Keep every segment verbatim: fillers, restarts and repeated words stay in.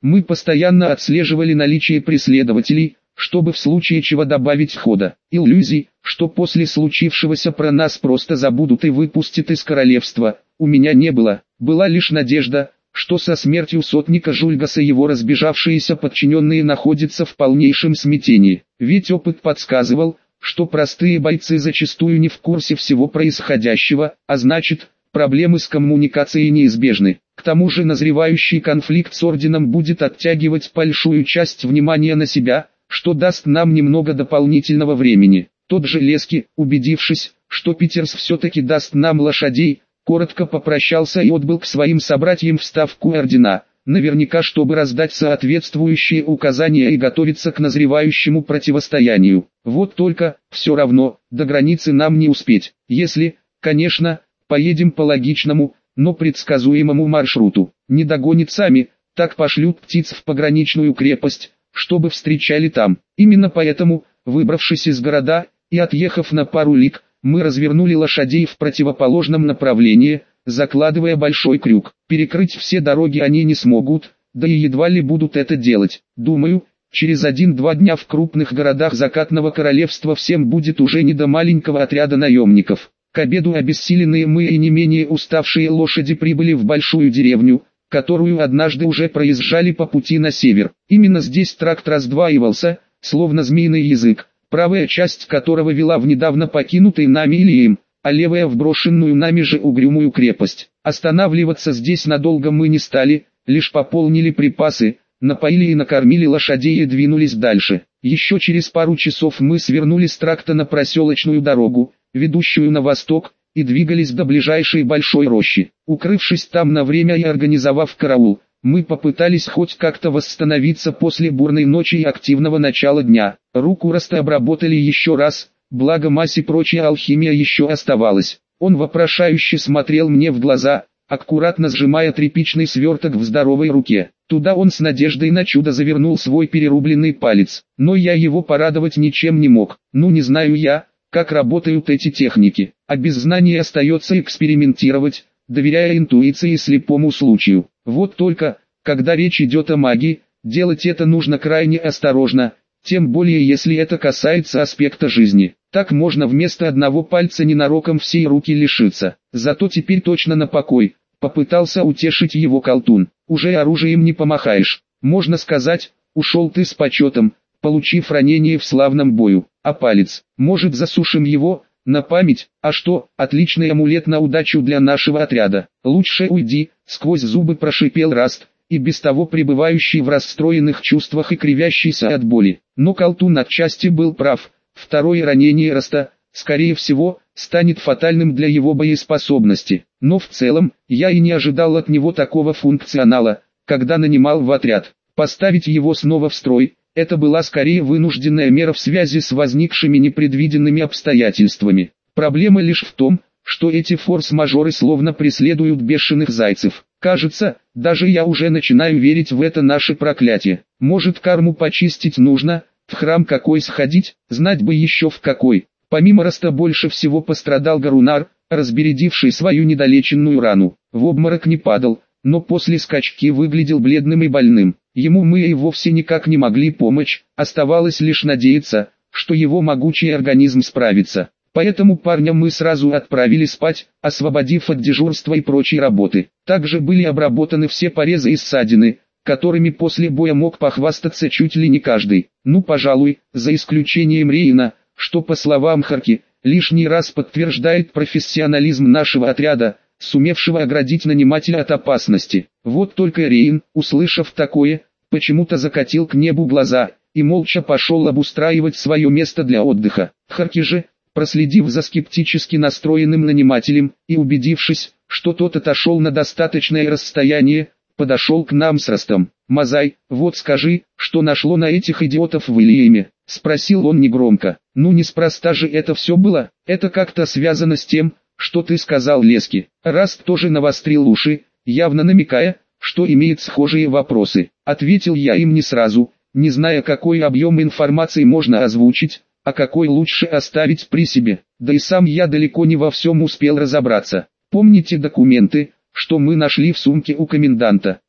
Мы постоянно отслеживали наличие преследователей, чтобы в случае чего добавить хода. Иллюзий, что после случившегося про нас просто забудут и выпустят из королевства, у меня не было. Была лишь надежда, что со смертью сотника Жульгаса его разбежавшиеся подчиненные находятся в полнейшем смятении. Ведь опыт подсказывал, что простые бойцы зачастую не в курсе всего происходящего, а значит, проблемы с коммуникацией неизбежны. К тому же назревающий конфликт с орденом будет оттягивать большую часть внимания на себя, что даст нам немного дополнительного времени. Тот же Лески, убедившись, что Питерс все-таки даст нам лошадей, коротко попрощался и отбыл к своим собратьям в ставку ордена, наверняка чтобы раздать соответствующие указания и готовиться к назревающему противостоянию. Вот только, все равно, до границы нам не успеть, если, конечно, поедем по логичному, но предсказуемому маршруту. Не догонит сами, так пошлют птиц в пограничную крепость, чтобы встречали там. Именно поэтому, выбравшись из города и отъехав на пару лиг, мы развернули лошадей в противоположном направлении, закладывая большой крюк. Перекрыть все дороги они не смогут, да и едва ли будут это делать. Думаю, через один-два дня в крупных городах Закатного Королевства всем будет уже не до маленького отряда наемников. К обеду обессиленные мы и не менее уставшие лошади прибыли в большую деревню, которую однажды уже проезжали по пути на север. Именно здесь тракт раздваивался, словно змеиный язык, правая часть которого вела в недавно покинутый нами Илием, а левая в брошенную нами же угрюмую крепость. Останавливаться здесь надолго мы не стали, лишь пополнили припасы, напоили и накормили лошадей и двинулись дальше. Еще через пару часов мы свернули с тракта на проселочную дорогу, ведущую на восток, и двигались до ближайшей большой рощи. Укрывшись там на время и организовав караул, мы попытались хоть как-то восстановиться после бурной ночи и активного начала дня. Руку Раста обработали еще раз, благо мазь и прочая алхимия еще оставалась. Он вопрошающе смотрел мне в глаза, аккуратно сжимая тряпичный сверток в здоровой руке. Туда он с надеждой на чудо завернул свой перерубленный палец. Но я его порадовать ничем не мог. Ну не знаю я, как работают эти техники, а без знаний остается экспериментировать, доверяя интуиции и слепому случаю. Вот только, когда речь идет о магии, делать это нужно крайне осторожно, тем более если это касается аспекта жизни. Так можно вместо одного пальца ненароком всей руки лишиться. Зато теперь точно на покой, попытался утешить его колдун. Уже оружием не помахаешь, можно сказать, ушел ты с почетом, получив ранение в славном бою. А палец, может засушим его, на память, а что, отличный амулет на удачу для нашего отряда. Лучше уйди, сквозь зубы прошипел Раст, и без того пребывающий в расстроенных чувствах и кривящийся от боли. Но колдун отчасти был прав, второе ранение Раста, скорее всего, станет фатальным для его боеспособности. Но в целом, я и не ожидал от него такого функционала, когда нанимал в отряд. Поставить его снова в строй, это была скорее вынужденная мера в связи с возникшими непредвиденными обстоятельствами. Проблема лишь в том, что эти форс-мажоры словно преследуют бешеных зайцев. Кажется, даже я уже начинаю верить в это наше проклятие. Может, карму почистить нужно, в храм какой сходить, знать бы еще в какой. Помимо Раста больше всего пострадал Гарунар, разбередивший свою недолеченную рану. В обморок не падал, но после скачки выглядел бледным и больным. Ему мы и вовсе никак не могли помочь, оставалось лишь надеяться, что его могучий организм справится. Поэтому парня мы сразу отправили спать, освободив от дежурства и прочей работы. Также были обработаны все порезы и ссадины, которыми после боя мог похвастаться чуть ли не каждый. Ну пожалуй, за исключением Рейна, что по словам Харки, лишний раз подтверждает профессионализм нашего отряда, сумевшего оградить нанимателя от опасности. Вот только Рейн, услышав такое, почему-то закатил к небу глаза, и молча пошел обустраивать свое место для отдыха. Харки же, проследив за скептически настроенным нанимателем, и убедившись, что тот отошел на достаточное расстояние, подошел к нам с Растом. «Мазай, вот скажи, что нашло на этих идиотов в Илиеме?» — спросил он негромко. «Ну неспроста же это все было, это как-то связано с тем, что ты сказал Лески». Раст тоже навострил уши, явно намекая, что имеет схожие вопросы. Ответил я им не сразу, не зная, какой объем информации можно озвучить, а какой лучше оставить при себе. Да и сам я далеко не во всем успел разобраться. Помните документы, что мы нашли в сумке у коменданта?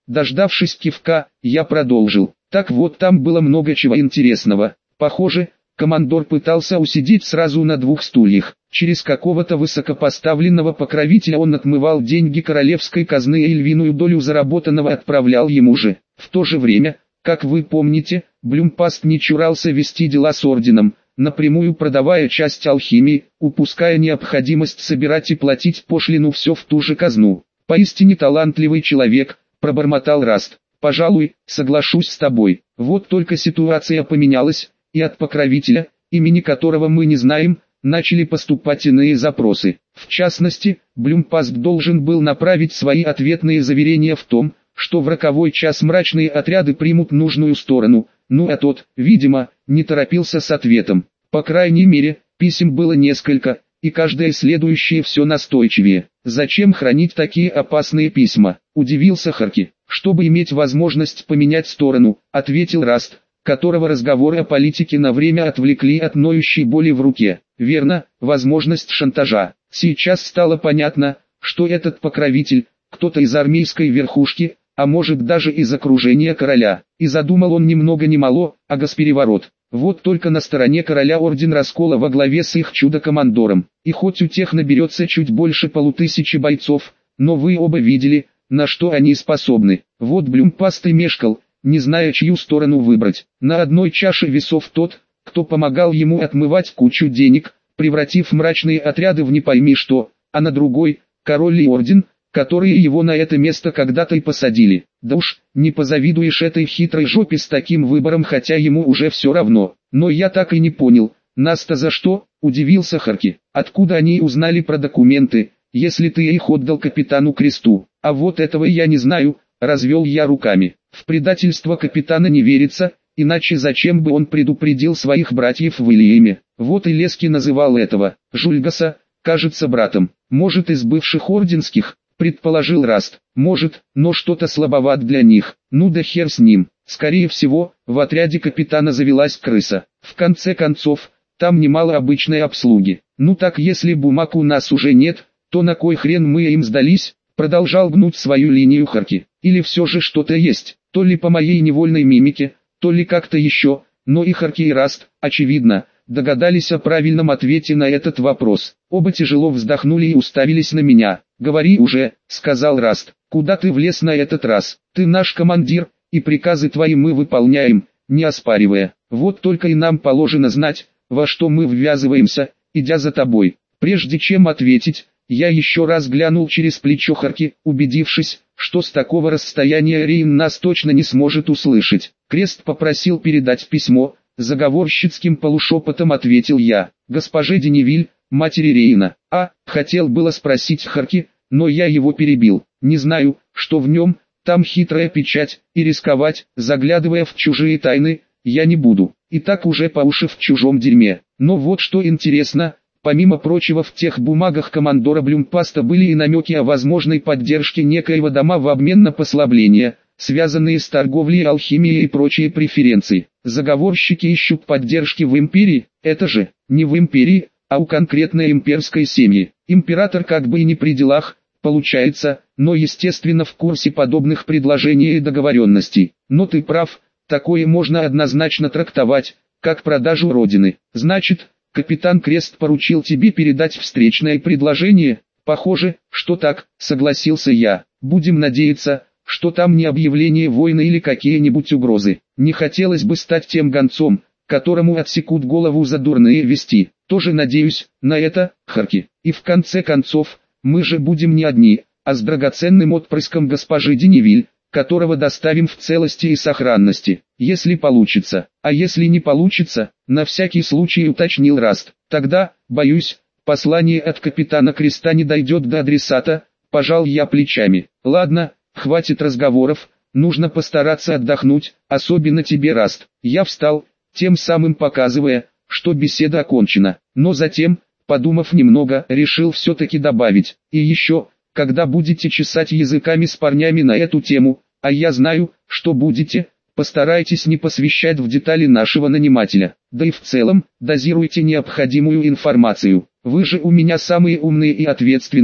Дождавшись кивка, я продолжил. Так вот, там было много чего интересного. Похоже, командор пытался усидеть сразу на двух стульях. Через какого-то высокопоставленного покровителя он отмывал деньги королевской казны и львиную долю заработанного отправлял ему же. В то же время, как вы помните, Блюмпаст не чурался вести дела с орденом, напрямую продавая часть алхимии, упуская необходимость собирать и платить пошлину все в ту же казну. Поистине талантливый человек, пробормотал Раст. Пожалуй, соглашусь с тобой. Вот только ситуация поменялась, и от покровителя, имени которого мы не знаем, начали поступать иные запросы. В частности, Блюмпаст должен был направить свои ответные заверения в том, что в роковой час мрачные отряды примут нужную сторону, ну а тот, видимо, не торопился с ответом. По крайней мере, писем было несколько, и каждое следующее все настойчивее. «Зачем хранить такие опасные письма?» – удивился Харки. «Чтобы иметь возможность поменять сторону», – ответил Раст, которого разговоры о политике на время отвлекли от ноющей боли в руке. «Верно, возможность шантажа». Сейчас стало понятно, что этот покровитель – кто-то из армейской верхушки, а может даже из окружения короля. И задумал он ни много ни мало, а госпереворот. Вот только на стороне короля орден раскола во главе с их чудо-командором. И хоть у тех наберется чуть больше полутысячи бойцов, но вы оба видели, на что они способны. Вот Блюмпаст и мешкал, не зная, чью сторону выбрать. На одной чаше весов тот, кто помогал ему отмывать кучу денег, превратив мрачные отряды в не пойми что, а на другой – король и орден, которые его на это место когда-то и посадили. Да уж, не позавидуешь этой хитрой жопе с таким выбором, хотя ему уже все равно. Но я так и не понял, нас-то за что, удивился Харки. Откуда они узнали про документы, если ты их отдал капитану Кресту? А вот этого я не знаю, развел я руками. В предательство капитана не верится, иначе зачем бы он предупредил своих братьев в Ильяме? Вот и Лески называл этого, Жульгаса, кажется, братом. Может, из бывших орденских? Предположил Раст. Может, но что-то слабоват для них. Ну да хер с ним. Скорее всего, в отряде капитана завелась крыса. В конце концов, там немало обычной обслуги. Ну так если бумаг у нас уже нет, то на кой хрен мы им сдались? Продолжал гнуть свою линию Харки. Или все же что-то есть, то ли по моей невольной мимике, то ли как-то еще, но и Харки и Раст, очевидно, догадались о правильном ответе на этот вопрос. Оба тяжело вздохнули и уставились на меня. «Говори уже», — сказал Раст, — «куда ты влез на этот раз? Ты наш командир, и приказы твои мы выполняем, не оспаривая. Вот только и нам положено знать, во что мы ввязываемся, идя за тобой». Прежде чем ответить, я еще раз глянул через плечо Харки, убедившись, что с такого расстояния Рейн нас точно не сможет услышать. Крест попросил передать письмо, заговорщицким полушепотом ответил я, госпоже Деневиль, матери Рейна. А, хотел было спросить Харки, но я его перебил. Не знаю, что в нем, там хитрая печать, и рисковать, заглядывая в чужие тайны, я не буду. И так уже по уши в чужом дерьме. Но вот что интересно, помимо прочего в тех бумагах командора Блюмпаста были и намеки о возможной поддержке некоего дома в обмен на послабления, связанные с торговлей, алхимией и прочие преференции. Заговорщики ищут поддержки в империи, это же, не в империи, а у конкретной имперской семьи. Император как бы и не при делах, получается, но естественно в курсе подобных предложений и договоренностей. Но ты прав, такое можно однозначно трактовать, как продажу родины. Значит, капитан Крест поручил тебе передать встречное предложение? Похоже, что так, согласился я. Будем надеяться, что там не объявление войны или какие-нибудь угрозы. Не хотелось бы стать тем гонцом, которому отсекут голову за дурные вести. Тоже надеюсь на это, Харки. И в конце концов, мы же будем не одни, а с драгоценным отпрыском госпожи Деневиль, которого доставим в целости и сохранности, если получится. А если не получится, на всякий случай уточнил Раст. Тогда, боюсь, послание от капитана Креста не дойдет до адресата, пожал я плечами. Ладно, хватит разговоров, нужно постараться отдохнуть, особенно тебе, Раст. Я встал, тем самым показывая, что беседа окончена, но затем, подумав немного, решил все-таки добавить. И еще, когда будете чесать языками с парнями на эту тему, а я знаю, что будете, постарайтесь не посвящать в детали нашего нанимателя. Да и в целом, дозируйте необходимую информацию. Вы же у меня самые умные и ответственные,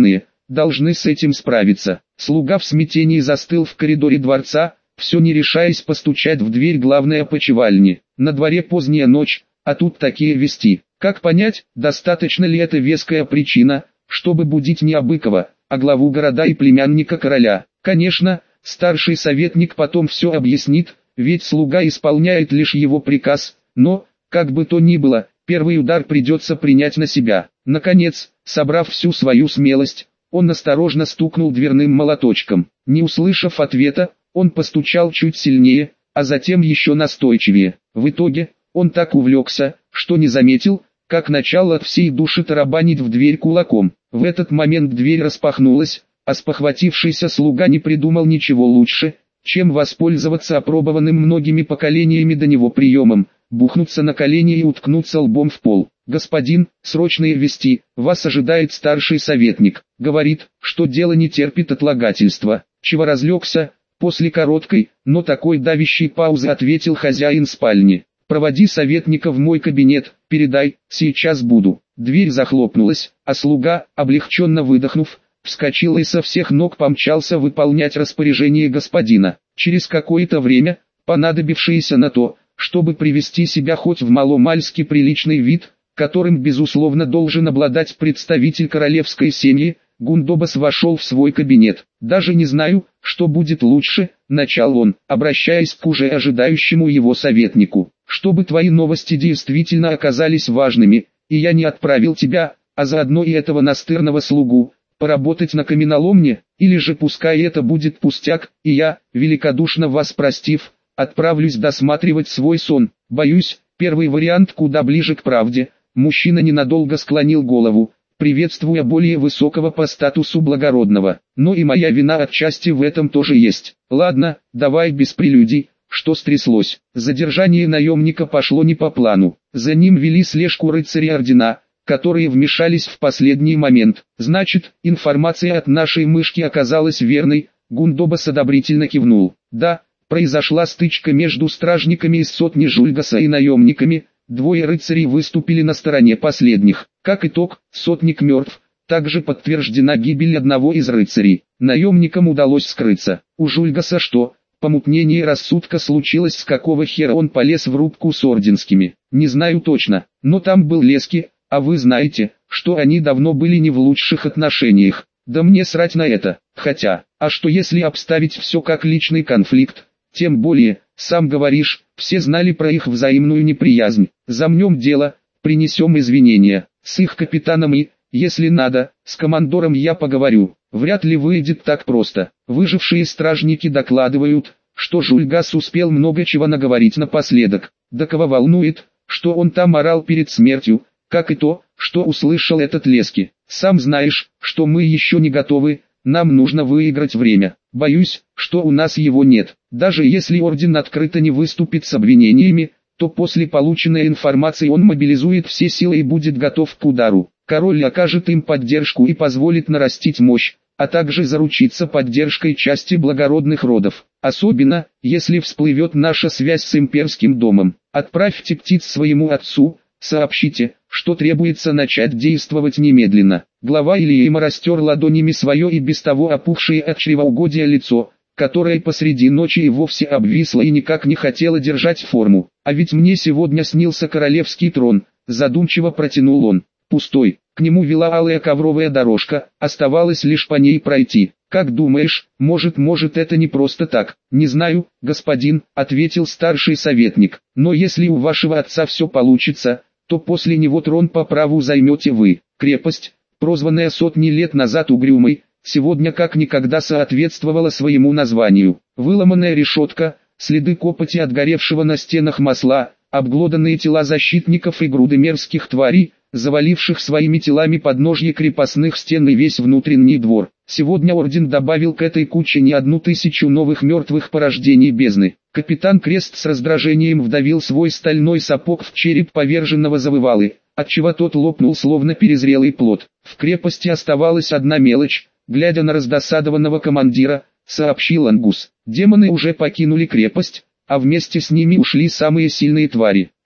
должны с этим справиться. Слуга в смятении застыл в коридоре дворца, все не решаясь постучать в дверь главной опочивальни. На дворе поздняя ночь, а тут такие вести. Как понять, достаточно ли это веская причина, чтобы будить не Абыкова, а главу города и племянника короля? Конечно, старший советник потом все объяснит, ведь слуга исполняет лишь его приказ, но, как бы то ни было, первый удар придется принять на себя. Наконец, собрав всю свою смелость, он осторожно стукнул дверным молоточком. Не услышав ответа, он постучал чуть сильнее, а затем еще настойчивее. В итоге, он так увлекся, что не заметил, как начал от всей души тарабанить в дверь кулаком. В этот момент дверь распахнулась, а спохватившийся слуга не придумал ничего лучше, чем воспользоваться опробованным многими поколениями до него приемом, бухнуться на колени и уткнуться лбом в пол. «Господин, срочные вести, вас ожидает старший советник. Говорит, что дело не терпит отлагательства». Чего разлегся? После короткой, но такой давящей паузы ответил хозяин спальни. «Проводи советника в мой кабинет, передай, сейчас буду». Дверь захлопнулась, а слуга, облегченно выдохнув, вскочил и со всех ног помчался выполнять распоряжение господина. Через какое-то время, понадобившееся на то, чтобы привести себя хоть в маломальски приличный вид, которым безусловно должен обладать представитель королевской семьи, Гундобас вошел в свой кабинет. «Даже не знаю, что будет лучше», — начал он, обращаясь к уже ожидающему его советнику. «Чтобы твои новости действительно оказались важными, и я не отправил тебя, а заодно и этого настырного слугу, поработать на каменоломне, или же пускай это будет пустяк, и я, великодушно вас простив, отправлюсь досматривать свой сон. Боюсь, первый вариант куда ближе к правде». Мужчина ненадолго склонил голову, приветствуя более высокого по статусу благородного. «Но и моя вина отчасти в этом тоже есть. Ладно, давай без прелюдий, что стряслось?» Задержание наемника пошло не по плану. За ним вели слежку рыцари ордена, которые вмешались в последний момент. «Значит, информация от нашей мышки оказалась верной», — Гундобас одобрительно кивнул. «Да, произошла стычка между стражниками из сотни Жульгаса и наемниками. Двое рыцарей выступили на стороне последних. Как итог, сотник мертв. Также подтверждена гибель одного из рыцарей. Наемникам удалось скрыться. У Жульгаса что? Помутнение рассудка случилось, с какого хера он полез в рубку с орденскими? Не знаю точно, но там был Лески, а вы знаете, что они давно были не в лучших отношениях. Да мне срать на это. Хотя, а что если обставить все как личный конфликт? Тем более, сам говоришь, все знали про их взаимную неприязнь. Замнем дело, принесем извинения. С их капитаном и, если надо, с командором я поговорю. Вряд ли выйдет так просто. Выжившие стражники докладывают, что Жульгас успел много чего наговорить напоследок. Да кого волнует, что он там орал перед смертью, как и то, что услышал этот Лески. Сам знаешь, что мы еще не готовы, нам нужно выиграть время. Боюсь, что у нас его нет. Даже если орден открыто не выступит с обвинениями, то после полученной информации он мобилизует все силы и будет готов к удару. Король окажет им поддержку и позволит нарастить мощь, а также заручиться поддержкой части благородных родов. Особенно, если всплывет наша связь с имперским домом. Отправьте птиц своему отцу, сообщите, что требуется начать действовать немедленно. Глава Ильейма растер ладонями свое и без того опухшее от чревоугодия лицо, которое посреди ночи и вовсе обвисло и никак не хотело держать форму. «А ведь мне сегодня снился королевский трон», задумчиво протянул он. Пустой, к нему вела алая ковровая дорожка, оставалось лишь по ней пройти. «Как думаешь, может, может это не просто так?» «Не знаю, господин», ответил старший советник. «Но если у вашего отца все получится, то после него трон по праву займете вы». Крепость, прозванная сотни лет назад Угрюмой, сегодня как никогда соответствовала своему названию. Выломанная решетка, следы копоти от горевшего на стенах масла, обглоданные тела защитников и груды мерзких тварей, заваливших своими телами подножье крепостных стен и весь внутренний двор. Сегодня орден добавил к этой куче не одну тысячу новых мертвых порождений бездны. Капитан Крест с раздражением вдавил свой стальной сапог в череп поверженного завывалы, отчего тот лопнул словно перезрелый плод. В крепости оставалась одна мелочь, глядя на раздосадованного командира, сообщил Ангус. Демоны уже покинули крепость, а вместе с ними ушли самые сильные твари.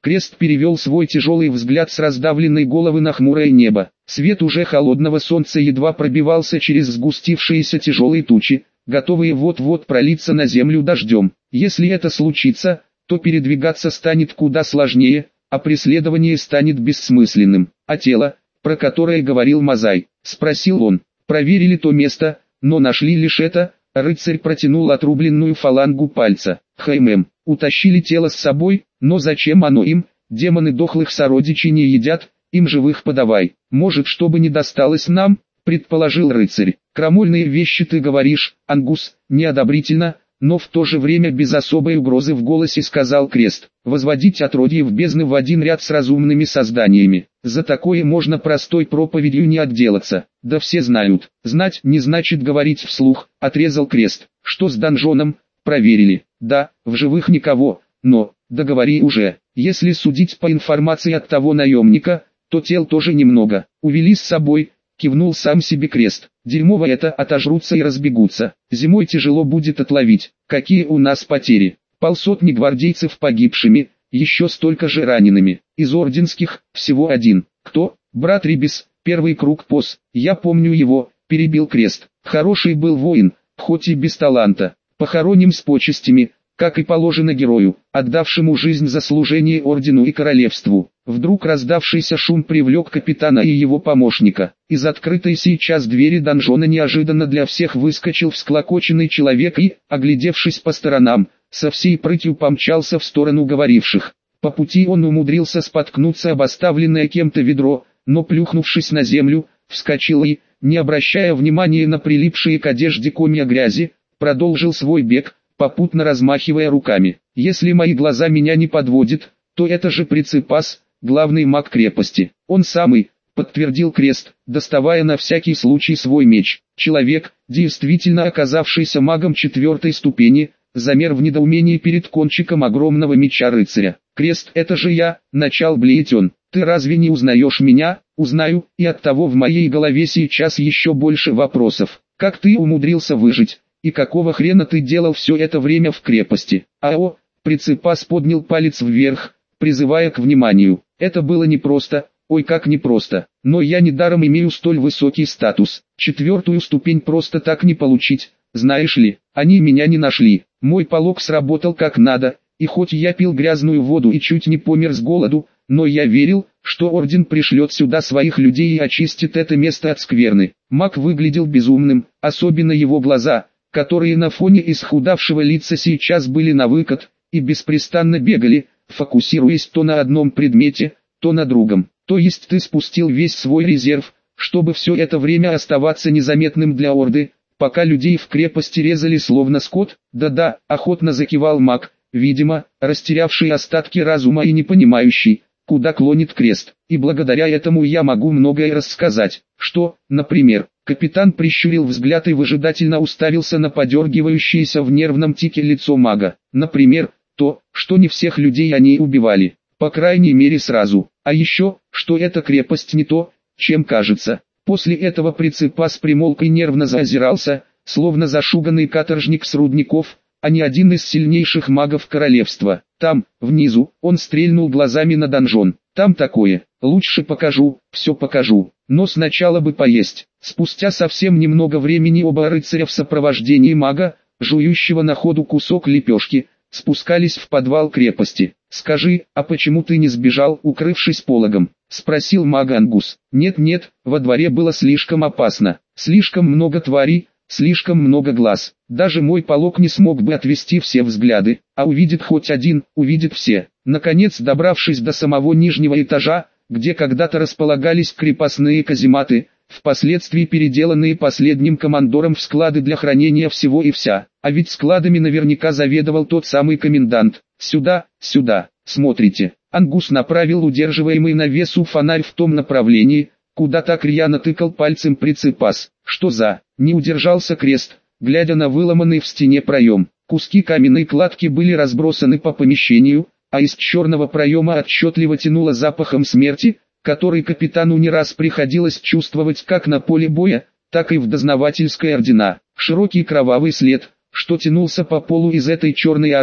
Крест перевел свой тяжелый взгляд с раздавленной головы на хмурое небо. Свет уже холодного солнца едва пробивался через сгустившиеся тяжелые тучи, готовые вот-вот пролиться на землю дождем. Если это случится, то передвигаться станет куда сложнее, а преследование станет бессмысленным. А тело, про которое говорил Мазай, спросил он. Проверили то место, но нашли лишь это. Рыцарь протянул отрубленную фалангу пальца. Хм, утащили тело с собой, но зачем оно им? Демоны дохлых сородичей не едят, им живых подавай. Может, чтобы не досталось нам, предположил рыцарь. Крамольные вещи ты говоришь, Ангус, неодобрительно, но в то же время без особой угрозы в голосе сказал Крест. Возводить отродьев бездны в один ряд с разумными созданиями. За такое можно простой проповедью не отделаться. Да все знают. Знать не значит говорить вслух, отрезал Крест. Что с донжоном? Проверили. Да, в живых никого, но, договори уже. Если судить по информации от того наемника, то тел тоже немного. Увели с собой, кивнул сам себе Крест. Дерьмово это, отожрутся и разбегутся. Зимой тяжело будет отловить. Какие у нас потери? Полсотни гвардейцев погибшими, еще столько же ранеными. Из орденских, всего один. Кто? Брат Рибис, первый круг пос. Я помню его, перебил Крест. Хороший был воин, хоть и без таланта. Похороним с почестями, как и положено герою, отдавшему жизнь за служение ордену и королевству. Вдруг раздавшийся шум привлек капитана и его помощника. Из открытой сейчас двери донжона неожиданно для всех выскочил всклокоченный человек и, оглядевшись по сторонам, со всей прытью помчался в сторону говоривших. По пути он умудрился споткнуться об оставленное кем-то ведро, но плюхнувшись на землю, вскочил и, не обращая внимания на прилипшие к одежде комья грязи, продолжил свой бег, попутно размахивая руками. Если мои глаза меня не подводят, то это же Прицепас, главный маг крепости. Он самый, подтвердил Крест, доставая на всякий случай свой меч. Человек, действительно оказавшийся магом четвертой ступени, замер в недоумении перед кончиком огромного меча рыцаря. Крест, это же я, начал блеять он. Ты разве не узнаешь меня? Узнаю, и оттого в моей голове сейчас еще больше вопросов. Как ты умудрился выжить? И какого хрена ты делал все это время в крепости? Ао, Прицепас поднял палец вверх, призывая к вниманию. Это было непросто, ой как непросто, но я недаром имею столь высокий статус. Четвертую ступень просто так не получить, знаешь ли, они меня не нашли. Мой полог сработал как надо, и хоть я пил грязную воду и чуть не помер с голоду, но я верил, что орден пришлет сюда своих людей и очистит это место от скверны. Маг выглядел безумным, особенно его глаза, которые на фоне исхудавшего лица сейчас были на выкат, и беспрестанно бегали, фокусируясь то на одном предмете, то на другом. То есть ты спустил весь свой резерв, чтобы все это время оставаться незаметным для орды, пока людей в крепости резали словно скот? Да-да, охотно закивал маг, видимо, растерявший остатки разума и не понимающий, куда клонит Крест. И благодаря этому я могу многое рассказать. Что, например? Капитан прищурил взгляд и выжидательно уставился на подергивающееся в нервном тике лицо мага. Например, то, что не всех людей они убивали. По крайней мере сразу. А еще, что эта крепость не то, чем кажется. После этого Прицепас примолк и нервно заозирался, словно зашуганный каторжник с рудников, а не один из сильнейших магов королевства. Там, внизу, он стрельнул глазами на донжон. Там такое, лучше покажу, все покажу, но сначала бы поесть. Спустя совсем немного времени оба рыцаря в сопровождении мага, жующего на ходу кусок лепешки, спускались в подвал крепости. «Скажи, а почему ты не сбежал, укрывшись пологом?» — спросил маг Ангус. «Нет-нет, во дворе было слишком опасно, слишком много тварей, слишком много глаз. Даже мой полог не смог бы отвести все взгляды, а увидит хоть один, увидит все». Наконец, добравшись до самого нижнего этажа, где когда-то располагались крепостные казематы, впоследствии переделанные последним командором в склады для хранения всего и вся. А ведь складами наверняка заведовал тот самый комендант. «Сюда, сюда, смотрите». Ангус направил удерживаемый на весу фонарь в том направлении, куда так рьяно тыкал пальцем Прицепас. «Что за?» — не удержался Крест, глядя на выломанный в стене проем. Куски каменной кладки были разбросаны по помещению, а из черного проема отчетливо тянуло запахом смерти, который капитану не раз приходилось чувствовать как на поле боя, так и в дознавательской ордена. Широкий кровавый след, что тянулся по полу из этой черной арки,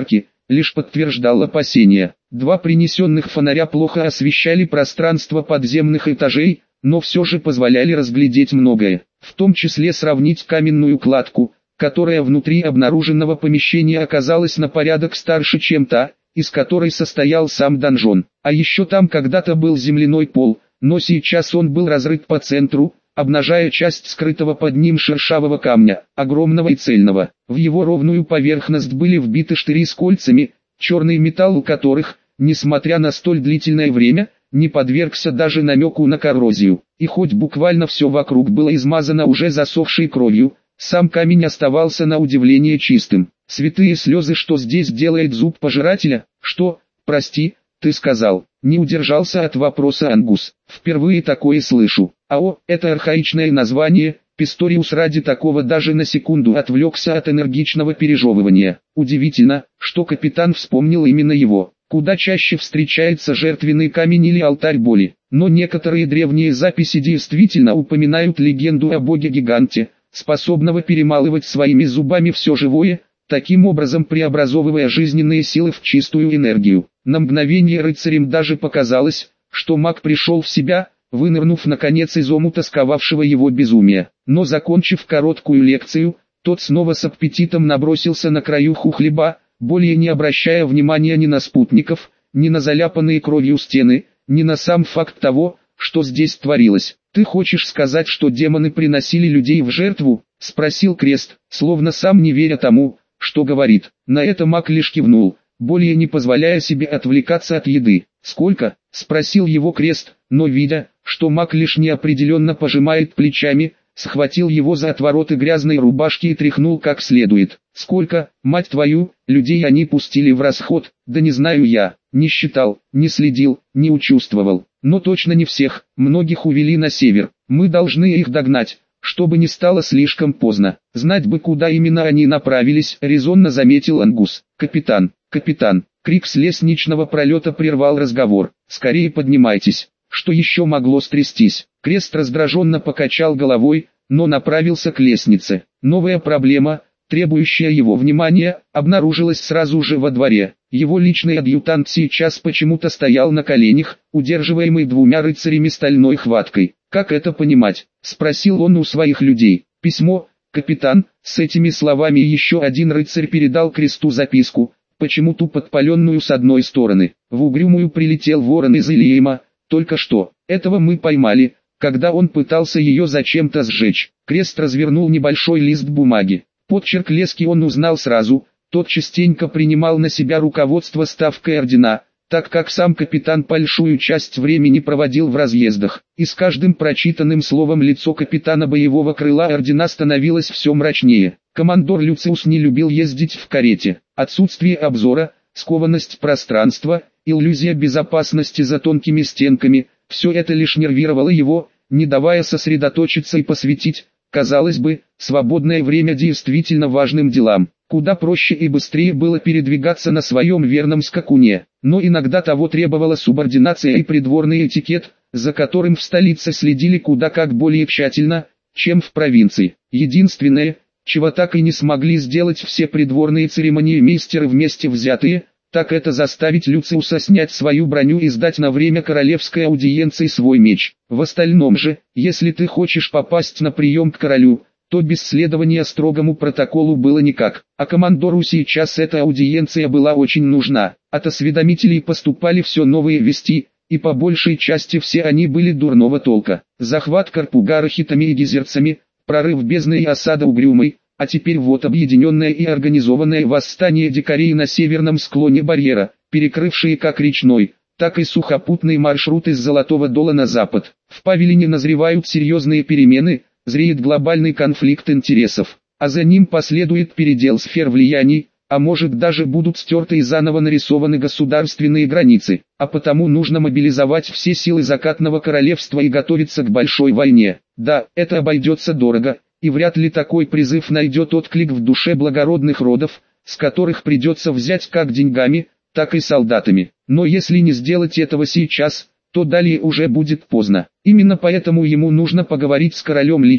лишь подтверждал опасения. Два принесенных фонаря плохо освещали пространство подземных этажей, но все же позволяли разглядеть многое, в том числе сравнить каменную кладку, которая внутри обнаруженного помещения оказалась на порядок старше, чем та, из которой состоял сам донжон. А еще там когда-то был земляной пол, но сейчас он был разрыт по центру, обнажая часть скрытого под ним шершавого камня, огромного и цельного. В его ровную поверхность были вбиты штыри с кольцами, черный металл которых, несмотря на столь длительное время, не подвергся даже намеку на коррозию. И хоть буквально все вокруг было измазано уже засохшей кровью, сам камень оставался на удивление чистым. Святые слезы, что здесь делает зуб пожирателя? Что, прости, ты сказал? Не удержался от вопроса Ангус. Впервые такое слышу. А о, это архаичное название. Писториус ради такого даже на секунду отвлекся от энергичного пережевывания. Удивительно, что капитан вспомнил именно его. Куда чаще встречается жертвенный камень или алтарь боли. Но некоторые древние записи действительно упоминают легенду о боге-гиганте, способного перемалывать своими зубами все живое, таким образом преобразовывая жизненные силы в чистую энергию. На мгновение рыцарям даже показалось, что маг пришел в себя, вынырнув наконец из омута сковавшего его безумия. Но закончив короткую лекцию, тот снова с аппетитом набросился на краюху хлеба, более не обращая внимания ни на спутников, ни на заляпанные кровью стены, ни на сам факт того, что здесь творилось. «Ты хочешь сказать, что демоны приносили людей в жертву?» — спросил Крест, словно сам не веря тому, что говорит. На это маг лишь кивнул, более не позволяя себе отвлекаться от еды. «Сколько?» — спросил его Крест, но видя, что маг лишь неопределенно пожимает плечами, схватил его за отвороты грязной рубашки и тряхнул как следует. «Сколько, мать твою, людей они пустили в расход? Да не знаю я, не считал, не следил, не учувствовал. Но точно не всех, многих увели на север. Мы должны их догнать, чтобы не стало слишком поздно. Знать бы, куда именно они направились», — резонно заметил Ангус. «Капитан, капитан!» Крик с лестничного пролета прервал разговор. «Скорее поднимайтесь!» Что еще могло стрястись? Крест раздраженно покачал головой, но направился к лестнице. Новая проблема, требующая его внимания, обнаружилась сразу же во дворе. Его личный адъютант сейчас почему-то стоял на коленях, удерживаемый двумя рыцарями стальной хваткой. «Как это понимать?» — спросил он у своих людей. «Письмо, капитан». С этими словами еще один рыцарь передал Кресту записку, почему-то подпаленную с одной стороны. В угрюмую прилетел ворон из Илиема. «Только что, этого мы поймали, когда он пытался ее зачем-то сжечь». Крест развернул небольшой лист бумаги. Подчерк лески он узнал сразу, тот частенько принимал на себя руководство ставкой ордена, так как сам капитан большую часть времени проводил в разъездах. И с каждым прочитанным словом лицо капитана боевого крыла ордена становилось все мрачнее. Командор Люциус не любил ездить в карете. Отсутствие обзора, скованность пространства, иллюзия безопасности за тонкими стенками, все это лишь нервировало его, не давая сосредоточиться и посвятить, казалось бы, свободное время действительно важным делам. Куда проще и быстрее было передвигаться на своем верном скакуне, но иногда того требовала субординация и придворный этикет, за которым в столице следили куда как более тщательно, чем в провинции. Единственное, чего так и не смогли сделать все придворные церемониймейстеры вместе взятые, так это заставить Люциуса снять свою броню и сдать на время королевской аудиенции свой меч. В остальном же, если ты хочешь попасть на прием к королю, то без следования строгому протоколу было никак. А командору сейчас эта аудиенция была очень нужна. От осведомителей поступали все новые вести, и по большей части все они были дурного толка. Захват Карпугара хитами и гизерцами, прорыв бездны и осада Угрюмой, а теперь вот объединенное и организованное восстание дикарей на северном склоне барьера, перекрывшие как речной, так и сухопутный маршрут из Золотого Дола на запад. В Павелине назревают серьезные перемены, зреет глобальный конфликт интересов, а за ним последует передел сфер влияний, а может даже будут стерты и заново нарисованы государственные границы, а потому нужно мобилизовать все силы закатного королевства и готовиться к большой войне. Да, это обойдется дорого, и вряд ли такой призыв найдет отклик в душе благородных родов, с которых придется взять как деньгами, так и солдатами. Но если не сделать этого сейчас, то далее уже будет поздно. Именно поэтому ему нужно поговорить с королем лично,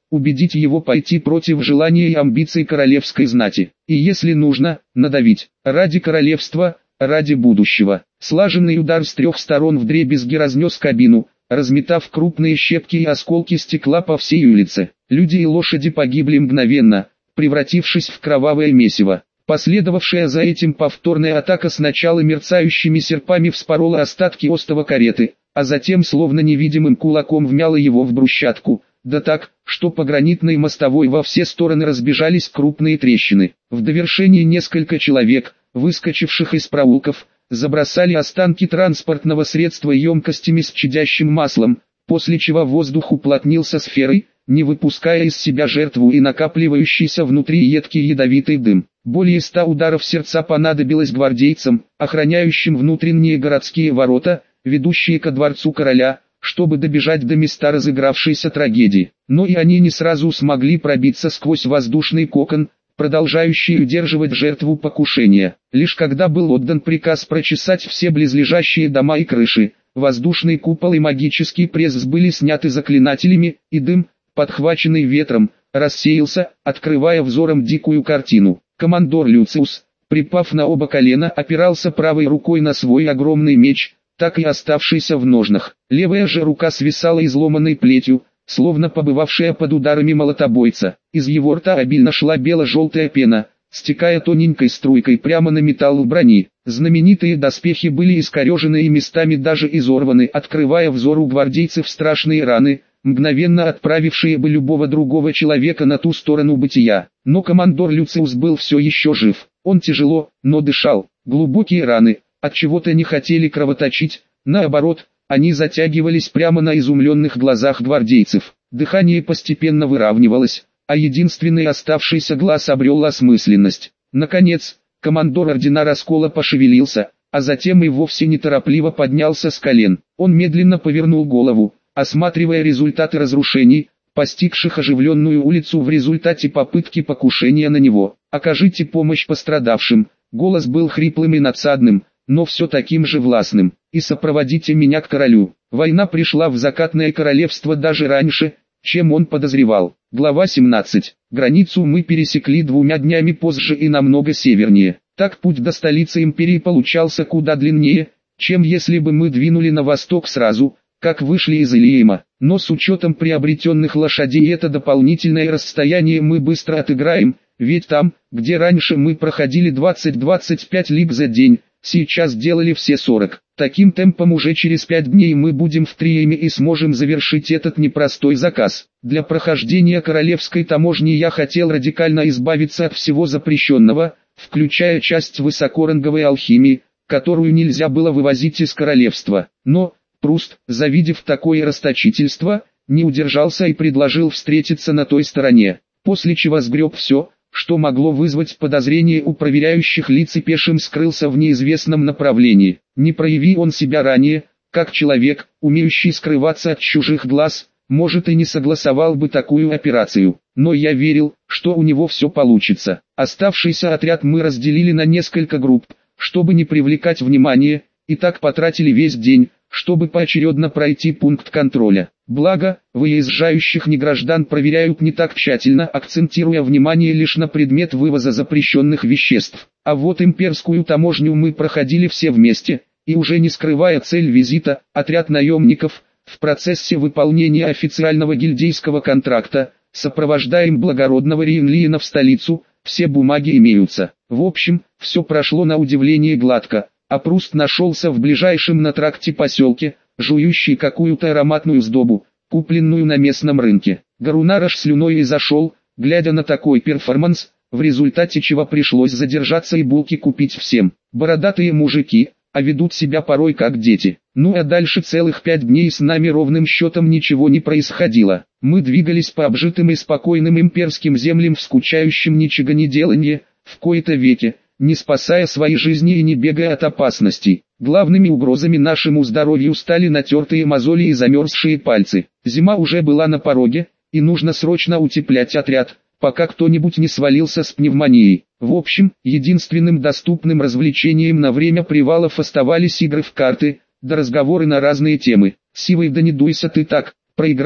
убедить его пойти против желания и амбиций королевской знати. И если нужно, надавить. Ради королевства, ради будущего. Слаженный удар с трех сторон вдребезги разнес кабину, разметав крупные щепки и осколки стекла по всей улице. Люди и лошади погибли мгновенно, превратившись в кровавое месиво. Последовавшая за этим повторная атака сначала мерцающими серпами вспорола остатки остова кареты, а затем словно невидимым кулаком вмяла его в брусчатку, да так, что по гранитной мостовой во все стороны разбежались крупные трещины. В довершение несколько человек, выскочивших из проулков, забросали останки транспортного средства емкостями с чадящим маслом, после чего воздух уплотнился сферой, не выпуская из себя жертву и накапливающийся внутри едкий ядовитый дым. Более ста ударов сердца понадобилось гвардейцам, охраняющим внутренние городские ворота, ведущие ко дворцу короля, чтобы добежать до места разыгравшейся трагедии. Но и они не сразу смогли пробиться сквозь воздушный кокон, продолжающий удерживать жертву покушения. Лишь когда был отдан приказ прочесать все близлежащие дома и крыши, воздушный купол и магический пресс были сняты заклинателями, и дым, подхваченный ветром, рассеялся, открывая взором дикую картину. Командор Люциус, припав на оба колена, опирался правой рукой на свой огромный меч, так и оставшийся в ножнах. Левая же рука свисала изломанной плетью, словно побывавшая под ударами молотобойца. Из его рта обильно шла бело-желтая пена, стекая тоненькой струйкой прямо на металл брони. Знаменитые доспехи были искорежены и местами даже изорваны, открывая взору гвардейцев страшные раны, мгновенно отправившие бы любого другого человека на ту сторону бытия. Но командор Люциус был все еще жив. Он тяжело, но дышал. Глубокие раны, от чего-то не хотели кровоточить, наоборот, они затягивались прямо на изумленных глазах гвардейцев. Дыхание постепенно выравнивалось, а единственный оставшийся глаз обрел осмысленность. Наконец, командор ордена Раскола пошевелился, а затем и вовсе неторопливо поднялся с колен. Он медленно повернул голову, осматривая результаты разрушений, постигших оживленную улицу в результате попытки покушения на него. «Окажите помощь пострадавшим», голос был хриплым и надсадным, но все таким же властным, «и сопроводите меня к королю». Война пришла в закатное королевство даже раньше, чем он подозревал. Глава семнадцать. Границу мы пересекли двумя днями позже и намного севернее. Так путь до столицы империи получался куда длиннее, чем если бы мы двинули на восток сразу, как вышли из Илиема. Но с учетом приобретенных лошадей это дополнительное расстояние мы быстро отыграем, ведь там, где раньше мы проходили двадцать-двадцать пять лиг за день, сейчас делали все сорок. Таким темпом уже через пять дней мы будем в Триеме и сможем завершить этот непростой заказ. Для прохождения королевской таможни я хотел радикально избавиться от всего запрещенного, включая часть высокоранговой алхимии, которую нельзя было вывозить из королевства. Но Пруст, завидев такое расточительство, не удержался и предложил встретиться на той стороне, после чего сгреб все, что могло вызвать подозрение у проверяющих лиц и пешим скрылся в неизвестном направлении. Не прояви он себя ранее, как человек, умеющий скрываться от чужих глаз, может и не согласовал бы такую операцию, но я верил, что у него все получится. Оставшийся отряд мы разделили на несколько групп, чтобы не привлекать внимания, и так потратили весь день, чтобы поочередно пройти пункт контроля. Благо, выезжающих неграждан проверяют не так тщательно, акцентируя внимание лишь на предмет вывоза запрещенных веществ. А вот имперскую таможню мы проходили все вместе, и уже не скрывая цель визита, отряд наемников, в процессе выполнения официального гильдейского контракта, сопровождаем благородного Рейнлиена в столицу, все бумаги имеются. В общем, все прошло на удивление гладко. А Пруст нашелся в ближайшем на тракте поселке, жующий какую-то ароматную сдобу, купленную на местном рынке. Гарунар аж слюной и зашел, глядя на такой перформанс, в результате чего пришлось задержаться и булки купить всем. Бородатые мужики, а ведут себя порой как дети. Ну а дальше целых пять дней с нами ровным счетом ничего не происходило. Мы двигались по обжитым и спокойным имперским землям в скучающем ничегонеделанье, в кои-то веки, не спасая свои жизни и не бегая от опасностей. Главными угрозами нашему здоровью стали натертые мозоли и замерзшие пальцы. Зима уже была на пороге, и нужно срочно утеплять отряд, пока кто-нибудь не свалился с пневмонией. В общем, единственным доступным развлечением на время привалов оставались игры в карты, да разговоры на разные темы. «Сивый, да не дуйся ты так, проиграл,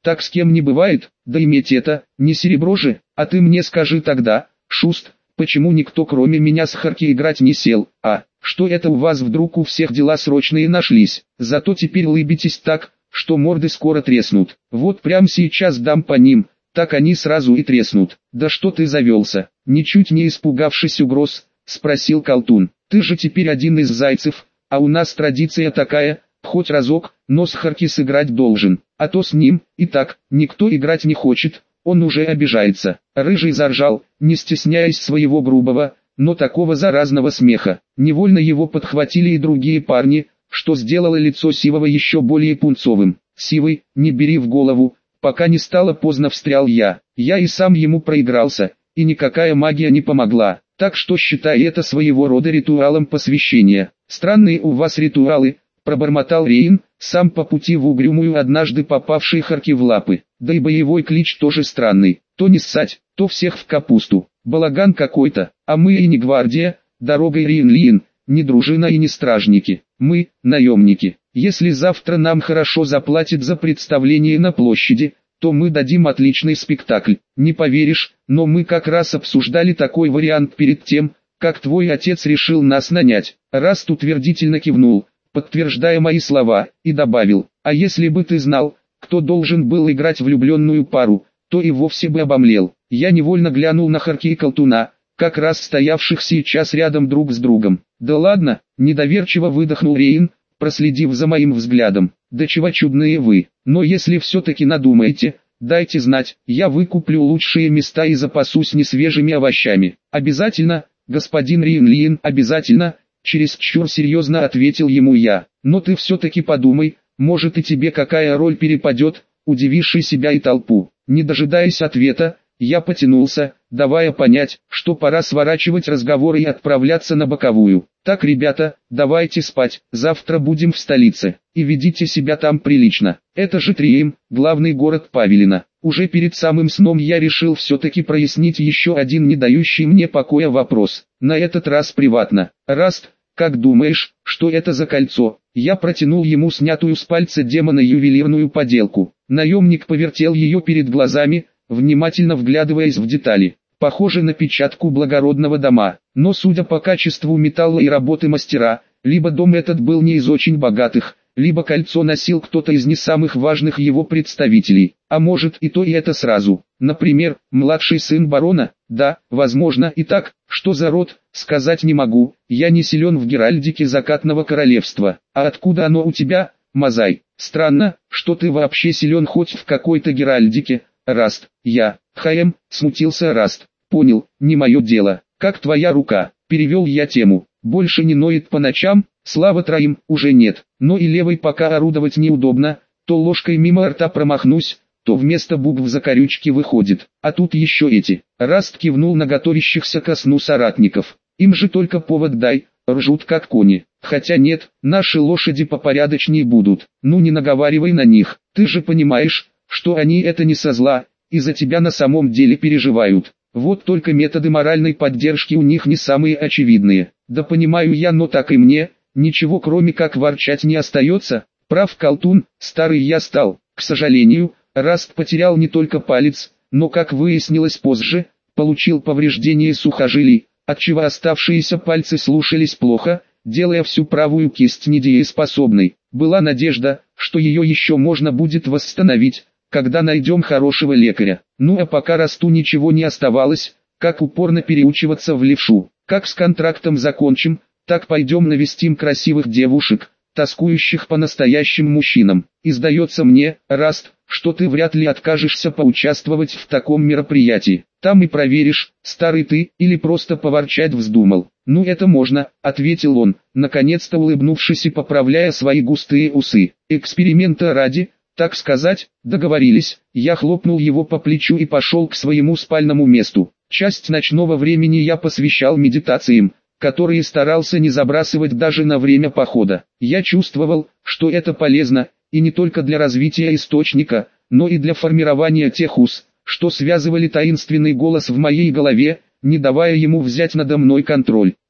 Так с кем не бывает, да иметь это, не серебро же, а ты мне скажи тогда, Шуст, почему никто кроме меня с Харки играть не сел, а, что это у вас вдруг у всех дела срочные нашлись, зато теперь лыбитесь так, что морды скоро треснут, вот прям сейчас дам по ним, так они сразу и треснут. Да что ты завелся, ничуть не испугавшись угроз, спросил Колтун, ты же теперь один из зайцев, а у нас традиция такая, хоть разок, но с Харки сыграть должен, а то с ним, и так, никто играть не хочет, он уже обижается. Рыжий заржал, не стесняясь своего грубого, но такого заразного смеха. Невольно его подхватили и другие парни, что сделало лицо Сивого еще более пунцовым. Сивый, не бери в голову, пока не стало поздно, встрял я. Я и сам ему проигрался, и никакая магия не помогла, так что считай это своего рода ритуалом посвящения. Странные у вас ритуалы, пробормотал Рейн, сам по пути в угрюмую однажды попавший Харки в лапы. Да и боевой клич тоже странный, то не ссать, то всех в капусту. Балаган какой-то, а мы и не гвардия, дорогой Рейн-Лин, не дружина и не стражники. Мы, наемники. Если завтра нам хорошо заплатят за представление на площади, то мы дадим отличный спектакль. Не поверишь, но мы как раз обсуждали такой вариант перед тем, как твой отец решил нас нанять. Раст утвердительно кивнул, подтверждая мои слова, и добавил, а если бы ты знал, кто должен был играть влюбленную пару, то и вовсе бы обомлел. Я невольно глянул на Харки и Колтуна, как раз стоявших сейчас рядом друг с другом. Да ладно, недоверчиво выдохнул Рейн, проследив за моим взглядом. Да чего чудные вы, но если все-таки надумаете, дайте знать, я выкуплю лучшие места и запасусь несвежими овощами. Обязательно, господин Рейн-Лин, обязательно, чересчур серьезно ответил ему я. Но ты все-таки подумай, может и тебе какая роль перепадет, удививший себя и толпу. Не дожидаясь ответа, я потянулся, давая понять, что пора сворачивать разговор и отправляться на боковую. Так, ребята, давайте спать, завтра будем в столице, и ведите себя там прилично. Это же Трием, главный город Павелина. Уже перед самым сном я решил все-таки прояснить еще один не дающий мне покоя вопрос. На этот раз приватно. Раст, как думаешь, что это за кольцо? Я протянул ему снятую с пальца демона ювелирную поделку. Наемник повертел ее перед глазами, внимательно вглядываясь в детали. Похоже на печатку благородного дома, но судя по качеству металла и работы мастера, либо дом этот был не из очень богатых, либо кольцо носил кто-то из не самых важных его представителей, а может и то и это сразу. Например, младший сын барона, да, возможно и так, что за род, сказать не могу, я не силен в геральдике закатного королевства. А откуда оно у тебя, Мазай? Странно, что ты вообще силен хоть в какой-то геральдике. Раст, я, Хаем, смутился Раст. Понял, не мое дело. Как твоя рука? Перевел я тему. Больше не ноет по ночам, слава троим, уже нет. Но и левой пока орудовать неудобно, то ложкой мимо рта промахнусь, то вместо букв закорючки выходит. А тут еще эти. Раст кивнул на готовящихся ко сну соратников. Им же только повод дай, ржут как кони. Хотя нет, наши лошади попорядочнее будут. Ну не наговаривай на них, ты же понимаешь, что они это не со зла, и за тебя на самом деле переживают. Вот только методы моральной поддержки у них не самые очевидные. Да понимаю я, но так и мне, ничего кроме как ворчать не остается. Прав Колтун, старый я стал. К сожалению, Раст потерял не только палец, но, как выяснилось позже, получил повреждение сухожилий, отчего оставшиеся пальцы слушались плохо, делая всю правую кисть недееспособной. Была надежда, что ее еще можно будет восстановить, когда найдем хорошего лекаря. Ну а пока Расту ничего не оставалось, как упорно переучиваться в левшу. Как с контрактом закончим, так пойдем навестим красивых девушек, тоскующих по настоящим мужчинам. И сдается мне, Раст, что ты вряд ли откажешься поучаствовать в таком мероприятии. Там и проверишь, старый ты или просто поворчать вздумал. Ну это можно, ответил он, наконец-то улыбнувшись и поправляя свои густые усы. Эксперимента ради, так сказать, договорились. Я хлопнул его по плечу и пошел к своему спальному месту. Часть ночного времени я посвящал медитациям, которые старался не забрасывать даже на время похода. Я чувствовал, что это полезно, и не только для развития источника, но и для формирования тех уз, что связывали таинственный голос в моей голове, не давая ему взять надо мной контроль.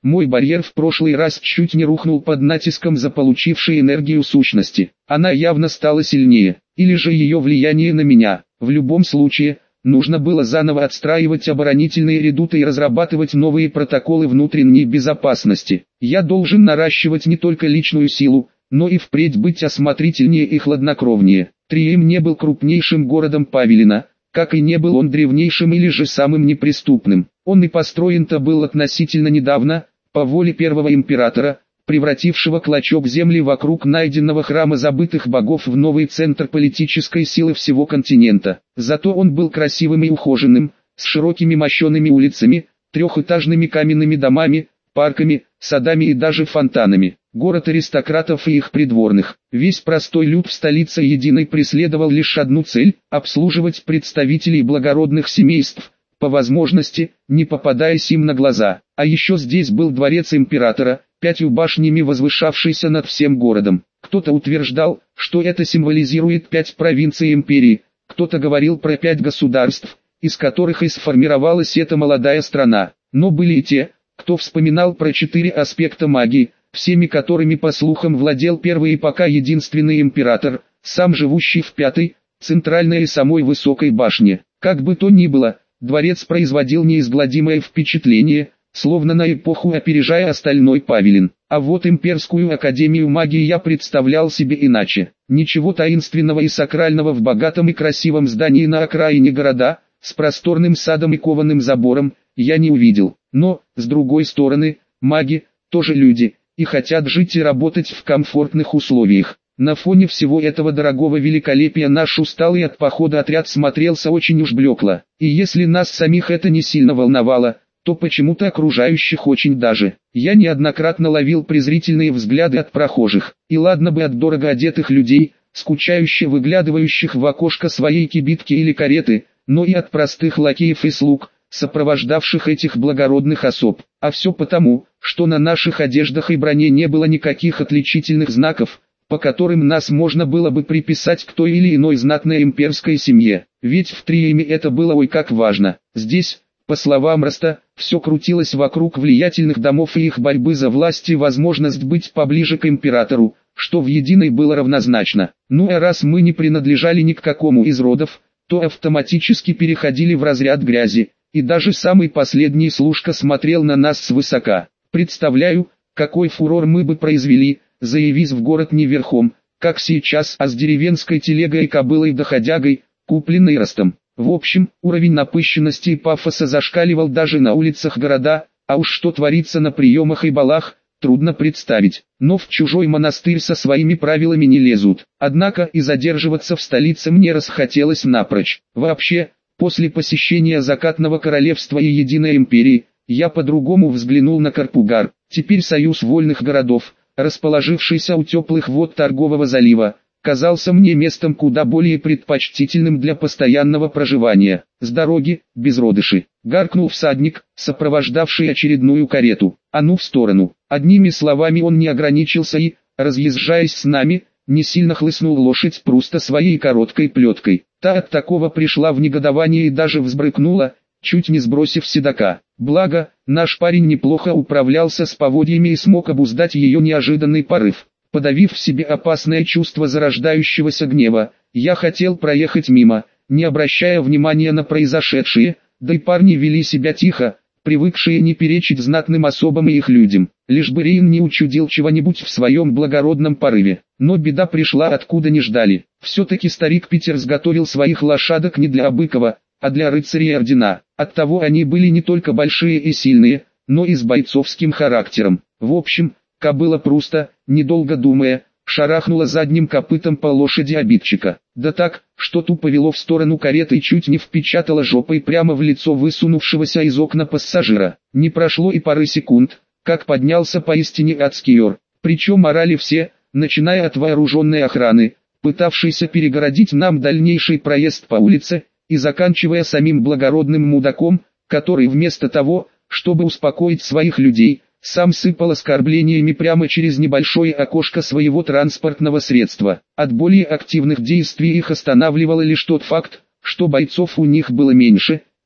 Мой барьер в прошлый раз чуть не рухнул под натиском заполучившей энергию сущности. Она явно стала сильнее, или же ее влияние на меня. В любом случае, нужно было заново отстраивать оборонительные редуты и разрабатывать новые протоколы внутренней безопасности. Я должен наращивать не только личную силу, но и впредь быть осмотрительнее и хладнокровнее. Трием не был крупнейшим городом Павелина, как и не был он древнейшим или же самым неприступным. Он и построен-то был относительно недавно, по воле первого императора, превратившего клочок земли вокруг найденного храма забытых богов в новый центр политической силы всего континента. Зато он был красивым и ухоженным, с широкими мощеными улицами, трехэтажными каменными домами, парками, садами и даже фонтанами. Город аристократов и их придворных. Весь простой люд в столице единой преследовал лишь одну цель – обслуживать представителей благородных семейств, по возможности, не попадаясь им на глаза. А еще здесь был дворец императора, пятью башнями возвышавшийся над всем городом. Кто-то утверждал, что это символизирует пять провинций империи, кто-то говорил про пять государств, из которых и сформировалась эта молодая страна. Но были и те, кто вспоминал про четыре аспекта магии, всеми которыми по слухам владел первый и пока единственный император, сам живущий в пятой, центральной и самой высокой башне. Как бы то ни было, дворец производил неизгладимое впечатление, словно на эпоху опережая остальной Павелин. А вот имперскую академию магии я представлял себе иначе. Ничего таинственного и сакрального в богатом и красивом здании на окраине города, с просторным садом и кованым забором, я не увидел. Но, с другой стороны, маги, тоже люди, и хотят жить и работать в комфортных условиях. На фоне всего этого дорогого великолепия наш усталый от похода отряд смотрелся очень уж блекло. И если нас самих это не сильно волновало, то почему-то окружающих очень даже. Я неоднократно ловил презрительные взгляды от прохожих. И ладно бы от дорого одетых людей, скучающе выглядывающих в окошко своей кибитки или кареты, но и от простых лакеев и слуг, сопровождавших этих благородных особ. А все потому, что на наших одеждах и броне не было никаких отличительных знаков, по которым нас можно было бы приписать к той или иной знатной имперской семье. Ведь в Триеме это было ой как важно. Здесь, по словам Раста, все крутилось вокруг влиятельных домов и их борьбы за власть и возможность быть поближе к императору, что в единой было равнозначно. Ну а раз мы не принадлежали ни к какому из родов, то автоматически переходили в разряд грязи, и даже самый последний служка смотрел на нас свысока. Представляю, какой фурор мы бы произвели, заявись в город не верхом, как сейчас, а с деревенской телегой и кобылой-доходягой, купленной Растом. В общем, уровень напыщенности и пафоса зашкаливал даже на улицах города, а уж что творится на приемах и балах, трудно представить. Но в чужой монастырь со своими правилами не лезут. Однако и задерживаться в столице мне расхотелось напрочь. Вообще, после посещения закатного королевства и единой империи, я по-другому взглянул на Карпугар. Теперь союз вольных городов, расположившийся у теплых вод торгового залива, казался мне местом куда более предпочтительным для постоянного проживания. С дороги, безродыши, гаркнул всадник, сопровождавший очередную карету. А ну в сторону. Одними словами он не ограничился и, разъезжаясь с нами, не сильно хлыстнул лошадь просто своей короткой плеткой. Та от такого пришла в негодование и даже взбрыкнула, чуть не сбросив седока. Благо, наш парень неплохо управлялся с поводьями и смог обуздать ее неожиданный порыв. Подавив в себе опасное чувство зарождающегося гнева, я хотел проехать мимо, не обращая внимания на произошедшее, да и парни вели себя тихо, привыкшие не перечить знатным особам и их людям. Лишь бы Рейн не учудил чего-нибудь в своем благородном порыве. Но беда пришла откуда не ждали. Все-таки старик Питер сготовил своих лошадок не для Абыкова, а для рыцарей ордена. Оттого они были не только большие и сильные, но и с бойцовским характером. В общем, кобыла просто, недолго думая, шарахнула задним копытом по лошади обидчика. Да так, что ту повело в сторону кареты и чуть не впечатала жопой прямо в лицо высунувшегося из окна пассажира. Не прошло и пары секунд, как поднялся поистине адский ор. Причем орали все, начиная от вооруженной охраны, пытавшейся перегородить нам дальнейший проезд по улице, и заканчивая самим благородным мудаком, который вместо того, чтобы успокоить своих людей, сам сыпал оскорблениями прямо через небольшое окошко своего транспортного средства. От более активных действий их останавливало лишь тот факт, что бойцов у них было меньше,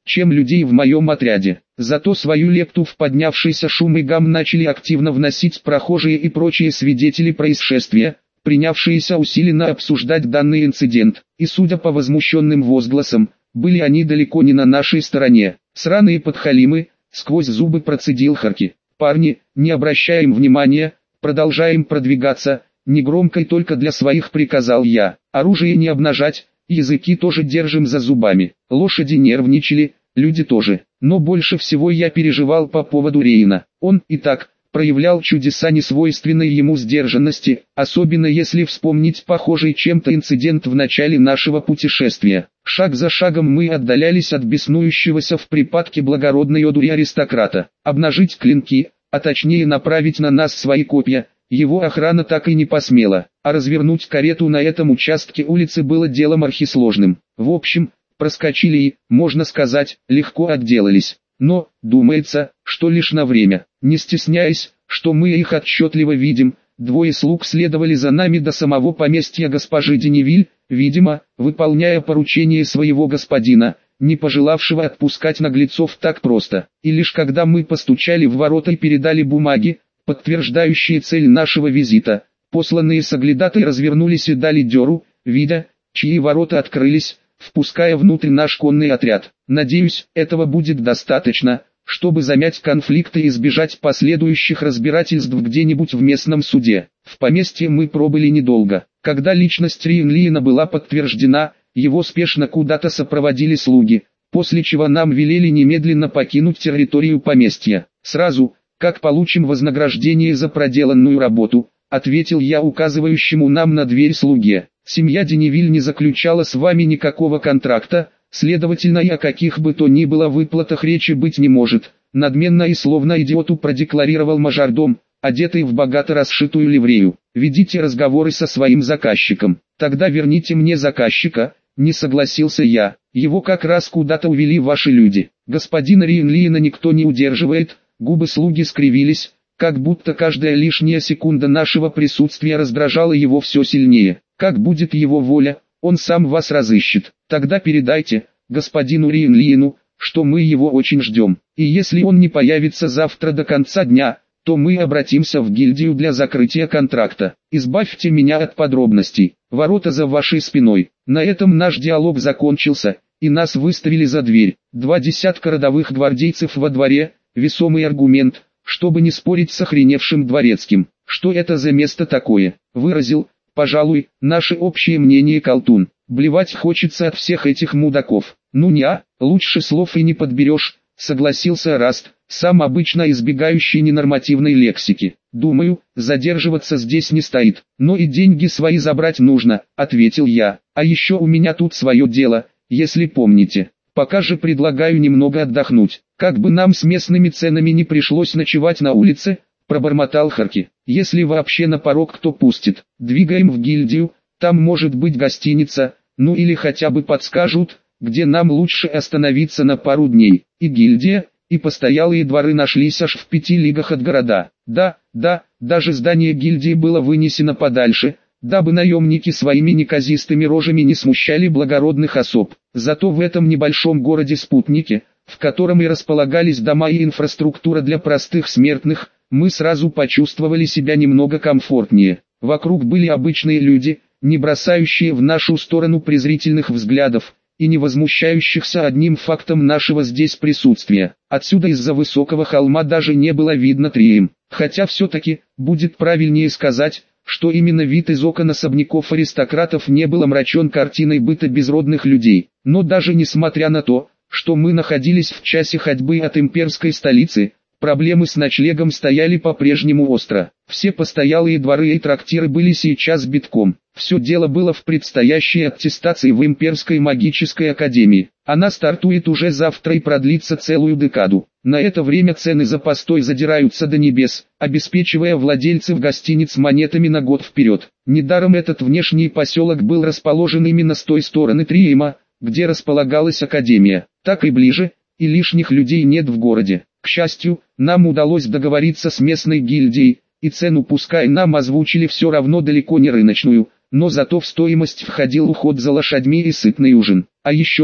чем людей в моем отряде. Зато свою лепту в поднявшийся шум и гам начали активно вносить прохожие и прочие свидетели происшествия, принявшиеся усиленно обсуждать данный инцидент, и судя по возмущенным возгласам, были они далеко не на нашей стороне. «Сраные подхалимы», — сквозь зубы процедил Харки. «Парни, не обращаем внимания, продолжаем продвигаться», — негромко и только для своих приказал я. «Оружие не обнажать, языки тоже держим за зубами». Лошади нервничали, люди тоже. Но больше всего я переживал по поводу Рейна. Он и так проявлял чудеса несвойственной ему сдержанности, особенно если вспомнить похожий чем-то инцидент в начале нашего путешествия. Шаг за шагом мы отдалялись от беснующегося в припадке благородной одури аристократа. Обнажить клинки, а точнее направить на нас свои копья, его охрана так и не посмела, а развернуть карету на этом участке улицы было делом архисложным. В общем, проскочили и, можно сказать, легко отделались. Но, думается, что лишь на время. Не стесняясь, что мы их отчетливо видим, двое слуг следовали за нами до самого поместья госпожи Деневиль, видимо, выполняя поручение своего господина, не пожелавшего отпускать наглецов так просто. И лишь когда мы постучали в ворота и передали бумаги, подтверждающие цель нашего визита, посланные соглядатой развернулись и дали дёру, видя, чьи ворота открылись, впуская внутрь наш конный отряд. Надеюсь, этого будет достаточно, чтобы замять конфликты и избежать последующих разбирательств где-нибудь в местном суде. В поместье мы пробыли недолго. Когда личность Риенлиена была подтверждена, его спешно куда-то сопроводили слуги, после чего нам велели немедленно покинуть территорию поместья. «Сразу, как получим вознаграждение за проделанную работу», ответил я указывающему нам на дверь слуге. «Семья Деневиль не заключала с вами никакого контракта, следовательно и о каких бы то ни было выплатах речи быть не может», надменно и словно идиоту продекларировал мажордом, одетый в богато расшитую ливрею. «Ведите разговоры со своим заказчиком». «Тогда верните мне заказчика», не согласился я. «Его как раз куда-то увели ваши люди. Господина Риенлиена никто не удерживает». Губы слуги скривились, как будто каждая лишняя секунда нашего присутствия раздражала его все сильнее. «Как будет его воля, он сам вас разыщет. Тогда передайте господину Риенлиену, что мы его очень ждем. И если он не появится завтра до конца дня, то мы обратимся в гильдию для закрытия контракта. Избавьте меня от подробностей. Ворота за вашей спиной». На этом наш диалог закончился, и нас выставили за дверь. Два десятка родовых гвардейцев во дворе, весомый аргумент, чтобы не спорить с охреневшим дворецким. «Что это за место такое?» выразил, пожалуй, наше общее мнение колтун. «Блевать хочется от всех этих мудаков». «Ну не а, лучше слов и не подберешь», согласился Раст, сам обычно избегающий ненормативной лексики. «Думаю, задерживаться здесь не стоит, но и деньги свои забрать нужно», ответил я. «А еще у меня тут свое дело, если помните. Пока же предлагаю немного отдохнуть, как бы нам с местными ценами не пришлось ночевать на улице», пробормотал Харки. «Если вообще на порог кто пустит. Двигаем в гильдию, там может быть гостиница, ну или хотя бы подскажут, где нам лучше остановиться на пару дней». И гильдия, и постоялые дворы нашлись аж в пяти лигах от города. Да, да, даже здание гильдии было вынесено подальше, дабы наемники своими неказистыми рожами не смущали благородных особ. Зато в этом небольшом городе-спутнике, в котором и располагались дома и инфраструктура для простых смертных, мы сразу почувствовали себя немного комфортнее. Вокруг были обычные люди, не бросающие в нашу сторону презрительных взглядов, и не возмущающихся одним фактом нашего здесь присутствия. Отсюда из-за высокого холма даже не было видно Трием. Хотя все-таки, будет правильнее сказать, что именно вид из окон особняков аристократов не был омрачен картиной быта безродных людей. Но даже несмотря на то, что мы находились в часе ходьбы от имперской столицы, проблемы с ночлегом стояли по-прежнему остро. Все постоялые дворы и трактиры были сейчас битком. Все дело было в предстоящей аттестации в Имперской магической академии. Она стартует уже завтра и продлится целую декаду. На это время цены за постой задираются до небес, обеспечивая владельцев гостиниц монетами на год вперед. Недаром этот внешний поселок был расположен именно с той стороны Триема, где располагалась академия. Так и ближе, и лишних людей нет в городе. К счастью, нам удалось договориться с местной гильдией, и цену пускай нам озвучили все равно далеко не рыночную, но зато в стоимость входил уход за лошадьми и сытный ужин. А еще,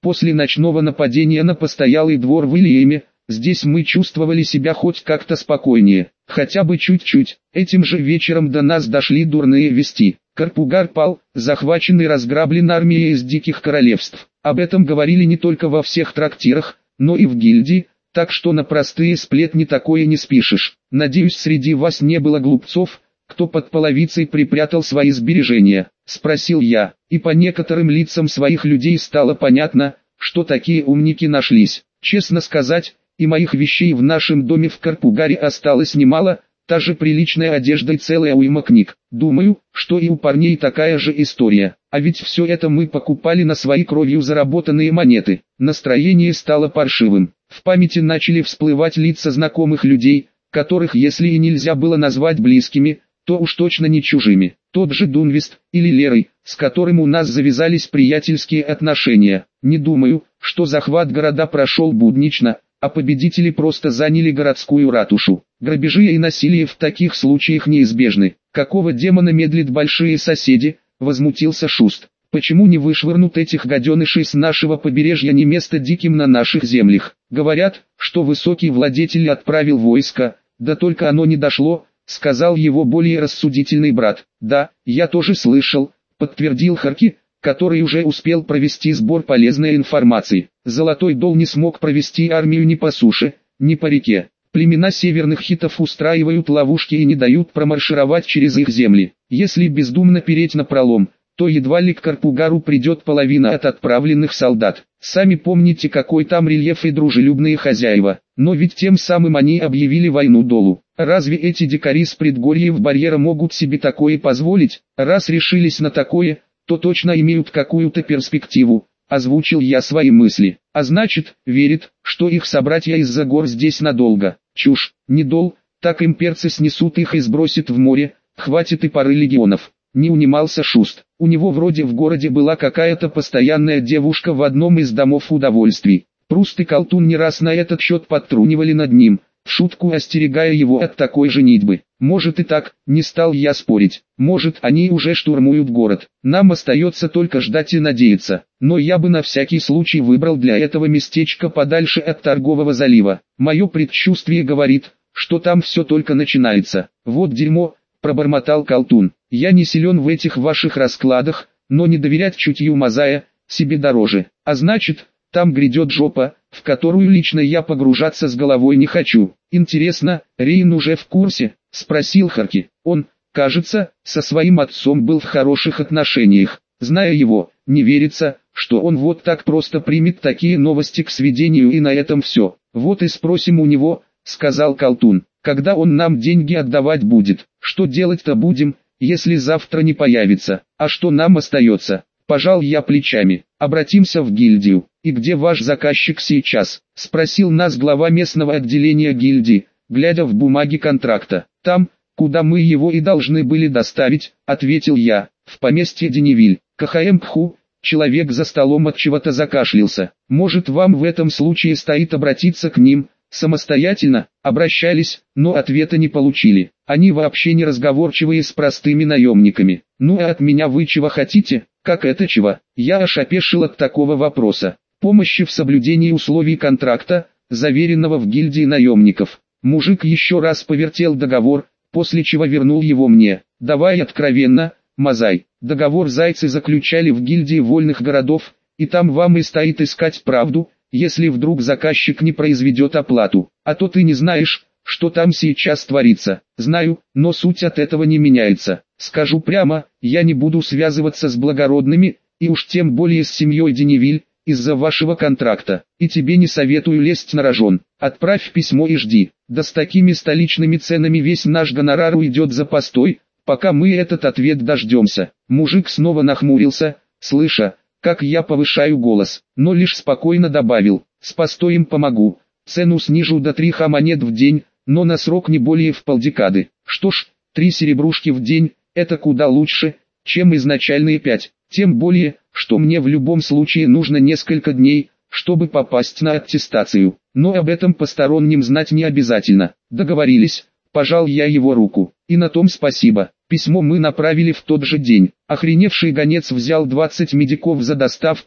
После ночного нападения на постоялый двор в Ильеме, здесь мы чувствовали себя хоть как-то спокойнее, хотя бы чуть-чуть. Этим же вечером до нас дошли дурные вести. Карпугар пал, захвачен и разграблен армией из диких королевств. Об этом говорили не только во всех трактирах, но и в гильдии, так что на простые сплетни такое не спишешь. Надеюсь, среди вас не было глупцов, кто под половицей припрятал свои сбережения, спросил я, и по некоторым лицам своих людей стало понятно, что такие умники нашлись. Честно сказать, и моих вещей в нашем доме в Карпугаре осталось немало, та же приличная одежда и целая уйма книг. Думаю, что и у парней такая же история. А ведь все это мы покупали на свои кровью заработанные монеты. Настроение стало паршивым. В памяти начали всплывать лица знакомых людей, которых если и нельзя было назвать близкими, то уж точно не чужими. Тот же Дунвист, или Лерой, с которым у нас завязались приятельские отношения. Не думаю, что захват города прошел буднично, а победители просто заняли городскую ратушу. Грабежи и насилие в таких случаях неизбежны. Какого демона медлят большие соседи, возмутился Шуст. Почему не вышвырнут этих гаденышей с нашего побережья, не место диким на наших землях? Говорят, что высокий владетель отправил войско, да только оно не дошло, сказал его более рассудительный брат. Да, я тоже слышал, подтвердил Харки, который уже успел провести сбор полезной информации. Золотой Дол не смог провести армию ни по суше, ни по реке. Племена северных хитов устраивают ловушки и не дают промаршировать через их земли. Если бездумно переть напролом, то едва ли к Карпугару придет половина от отправленных солдат. Сами помните, какой там рельеф и дружелюбные хозяева. Но ведь тем самым они объявили войну Долу. Разве эти дикари с предгорьев барьера могут себе такое позволить? Раз решились на такое, то точно имеют какую-то перспективу. Озвучил я свои мысли. А значит, верит, что их собратья из-за гор здесь надолго. Чушь, не Дол, так имперцы снесут их и сбросят в море, хватит и пары легионов. Не унимался Шуст. У него вроде в городе была какая-то постоянная девушка в одном из домов удовольствий. Пруст и Колтун не раз на этот счет подтрунивали над ним, в шутку остерегая его от такой женитьбы. Может и так, не стал я спорить. Может, они уже штурмуют город. Нам остается только ждать и надеяться. Но я бы на всякий случай выбрал для этого местечко подальше от торгового залива. Мое предчувствие говорит, что там все только начинается. Вот дерьмо, пробормотал Колтун. Я не силен в этих ваших раскладах, но не доверять чутью Мазая себе дороже. А значит, там грядет жопа, в которую лично я погружаться с головой не хочу. Интересно, Рейн уже в курсе? Спросил Харки. Он, кажется, со своим отцом был в хороших отношениях. Зная его, не верится, что он вот так просто примет такие новости к сведению и на этом все. Вот и спросим у него, сказал Колтун, когда он нам деньги отдавать будет. Что делать-то будем, если завтра не появится? А что нам остается? Пожал я плечами. Обратимся в гильдию. И где ваш заказчик сейчас? Спросил нас глава местного отделения гильдии, глядя в бумаги контракта. Там, куда мы его и должны были доставить, ответил я, в поместье Деневиль. КХМ Кху, человек за столом от чего-то закашлялся. Может, вам в этом случае стоит обратиться к ним? Самостоятельно обращались, но ответа не получили. Они вообще не разговорчивые с простыми наемниками. Ну а от меня вы чего хотите? Как это чего? Я аж опешил от такого вопроса. Помощи в соблюдении условий контракта, заверенного в гильдии наемников. Мужик еще раз повертел договор, после чего вернул его мне. Давай откровенно, Мазай. Договор зайцы заключали в гильдии вольных городов, и там вам и стоит искать правду, если вдруг заказчик не произведет оплату. А то ты не знаешь, что там сейчас творится. Знаю, но суть от этого не меняется. Скажу прямо, я не буду связываться с благородными, и уж тем более с семьей Деневиль, из-за вашего контракта. И тебе не советую лезть на рожон. Отправь письмо и жди. Да с такими столичными ценами весь наш гонорар уйдет за постой, пока мы этот ответ дождемся. Мужик снова нахмурился, слыша, как я повышаю голос, но лишь спокойно добавил, с постоем помогу, цену снижу до трех монет в день, но на срок не более в полдекады. Что ж, три серебрушки в день, это куда лучше, чем изначальные пять, тем более, что мне в любом случае нужно несколько дней, чтобы попасть на аттестацию, но об этом посторонним знать не обязательно. Договорились, пожал я его руку, и на том спасибо. Письмо мы направили в тот же день. Охреневший гонец взял двадцать медиков за доставку,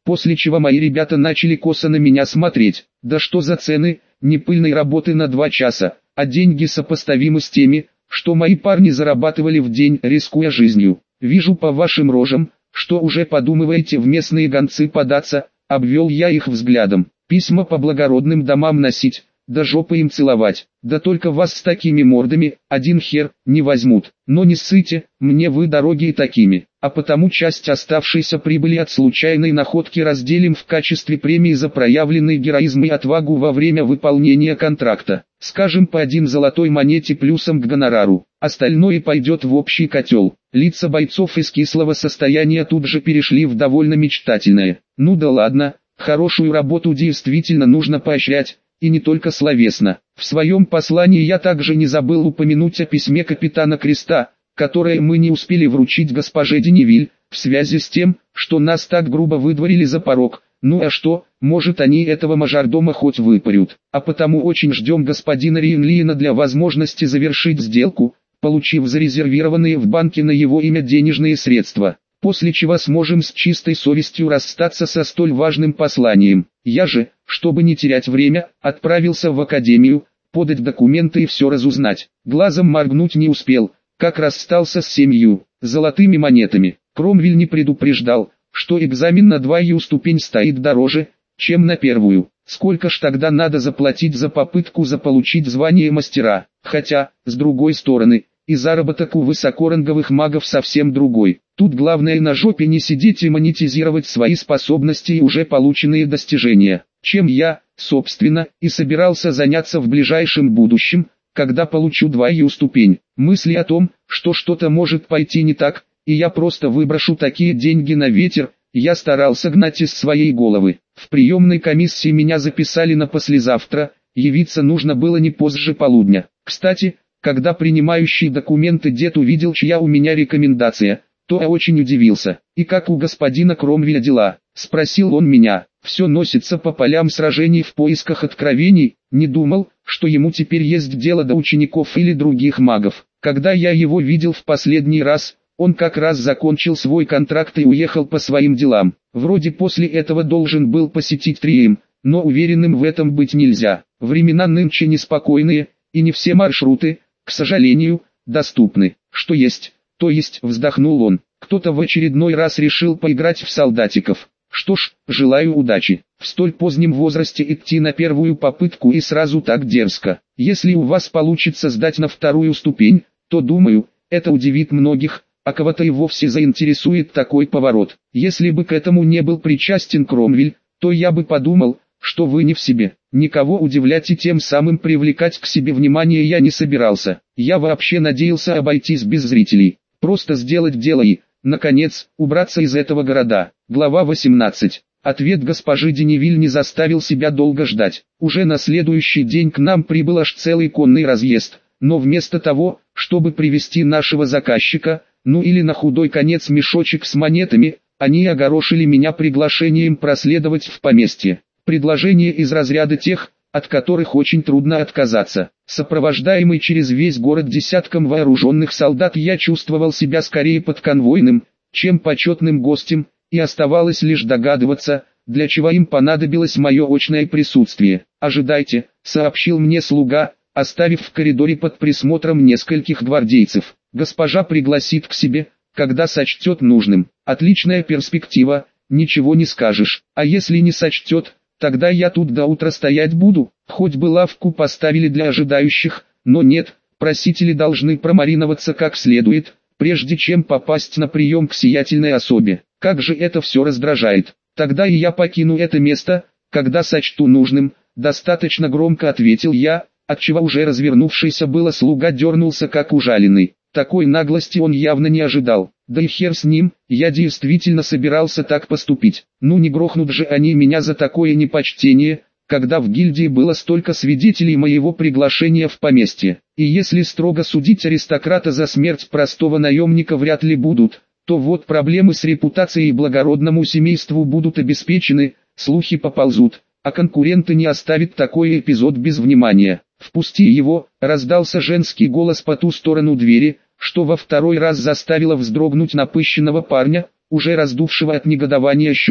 после чего мои ребята начали косо на меня смотреть. Да что за цены, не пыльной работы на два часа, а деньги сопоставимы с теми, что мои парни зарабатывали в день, рискуя жизнью. Вижу по вашим рожам, что уже подумываете в местные гонцы податься, обвел я их взглядом. Письма по благородным домам носить, да жопы им целовать, да только вас с такими мордами, один хер, не возьмут. Но не ссыте, мне вы дорогие такими, а потому часть оставшейся прибыли от случайной находки разделим в качестве премии за проявленный героизм и отвагу во время выполнения контракта. Скажем по один золотой монете плюсом к гонорару, остальное пойдет в общий котел. Лица бойцов из кислого состояния тут же перешли в довольно мечтательное. Ну да ладно, хорошую работу действительно нужно поощрять. И не только словесно. В своем послании я также не забыл упомянуть о письме капитана Креста, которое мы не успели вручить госпоже Деневиль, в связи с тем, что нас так грубо выдворили за порог. Ну а что, может они этого мажордома хоть выпарют. А потому очень ждем господина Риенлиена для возможности завершить сделку, получив зарезервированные в банке на его имя денежные средства. После чего сможем с чистой совестью расстаться со столь важным посланием. Я же, чтобы не терять время, отправился в академию, подать документы и все разузнать. Глазом моргнуть не успел, как расстался с семью золотыми монетами. Кромвель не предупреждал, что экзамен на двою ступень стоит дороже, чем на первую. Сколько ж тогда надо заплатить за попытку заполучить звание мастера? Хотя, с другой стороны, и заработок у высокоранговых магов совсем другой. Тут главное на жопе не сидеть и монетизировать свои способности и уже полученные достижения, чем я, собственно, и собирался заняться в ближайшем будущем, когда получу двою ступень. Мысли о том, что что-то может пойти не так, и я просто выброшу такие деньги на ветер, я старался гнать из своей головы. В приемной комиссии меня записали на послезавтра, явиться нужно было не позже полудня. Кстати, когда принимающий документы дед увидел, чья у меня рекомендация, то я очень удивился. «И как у господина Кромвеля дела?» – спросил он меня. «Все носится по полям сражений в поисках откровений, не думал, что ему теперь есть дело до учеников или других магов. Когда я его видел в последний раз, он как раз закончил свой контракт и уехал по своим делам. Вроде после этого должен был посетить Трием, но уверенным в этом быть нельзя. Времена нынче неспокойные, и не все маршруты, к сожалению, доступны. Что есть, то есть, вздохнул он. Кто-то в очередной раз решил поиграть в солдатиков. Что ж, желаю удачи. В столь позднем возрасте идти на первую попытку и сразу так дерзко. Если у вас получится сдать на вторую ступень, то думаю, это удивит многих, а кого-то и вовсе заинтересует такой поворот. Если бы к этому не был причастен Кромвель, то я бы подумал, что вы не в себе. Никого удивлять и тем самым привлекать к себе внимание я не собирался. Я вообще надеялся обойтись без зрителей. Просто сделать дело и, наконец, убраться из этого города. Глава восемнадцать. Ответ госпожи Деневиль не заставил себя долго ждать. Уже на следующий день к нам прибыл аж целый конный разъезд, но вместо того, чтобы привести нашего заказчика, ну или на худой конец мешочек с монетами, они огорошили меня приглашением проследовать в поместье. Предложение из разряда тех, от которых очень трудно отказаться. Сопровождаемый через весь город десятком вооруженных солдат, я чувствовал себя скорее подконвойным, чем почетным гостем, и оставалось лишь догадываться, для чего им понадобилось мое очное присутствие. «Ожидайте», — сообщил мне слуга, оставив в коридоре под присмотром нескольких гвардейцев. «Госпожа пригласит к себе, когда сочтет нужным». Отличная перспектива, ничего не скажешь. А если не сочтет, тогда я тут до утра стоять буду. Хоть бы лавку поставили для ожидающих, но нет, просители должны промариноваться как следует, прежде чем попасть на прием к сиятельной особе. Как же это все раздражает. Тогда и я покину это место, когда сочту нужным, достаточно громко ответил я, отчего уже развернувшийся было слуга дернулся как ужаленный. Такой наглости он явно не ожидал. Да и хер с ним, я действительно собирался так поступить. Ну не грохнут же они меня за такое непочтение, когда в гильдии было столько свидетелей моего приглашения в поместье. И если строго судить, аристократа за смерть простого наемника вряд ли будут, то вот проблемы с репутацией благородному семейству будут обеспечены, слухи поползут, а конкуренты не оставят такой эпизод без внимания. «Впусти его», — раздался женский голос по ту сторону двери, что во второй раз заставило вздрогнуть напыщенного парня, уже раздувшего от негодования щеки.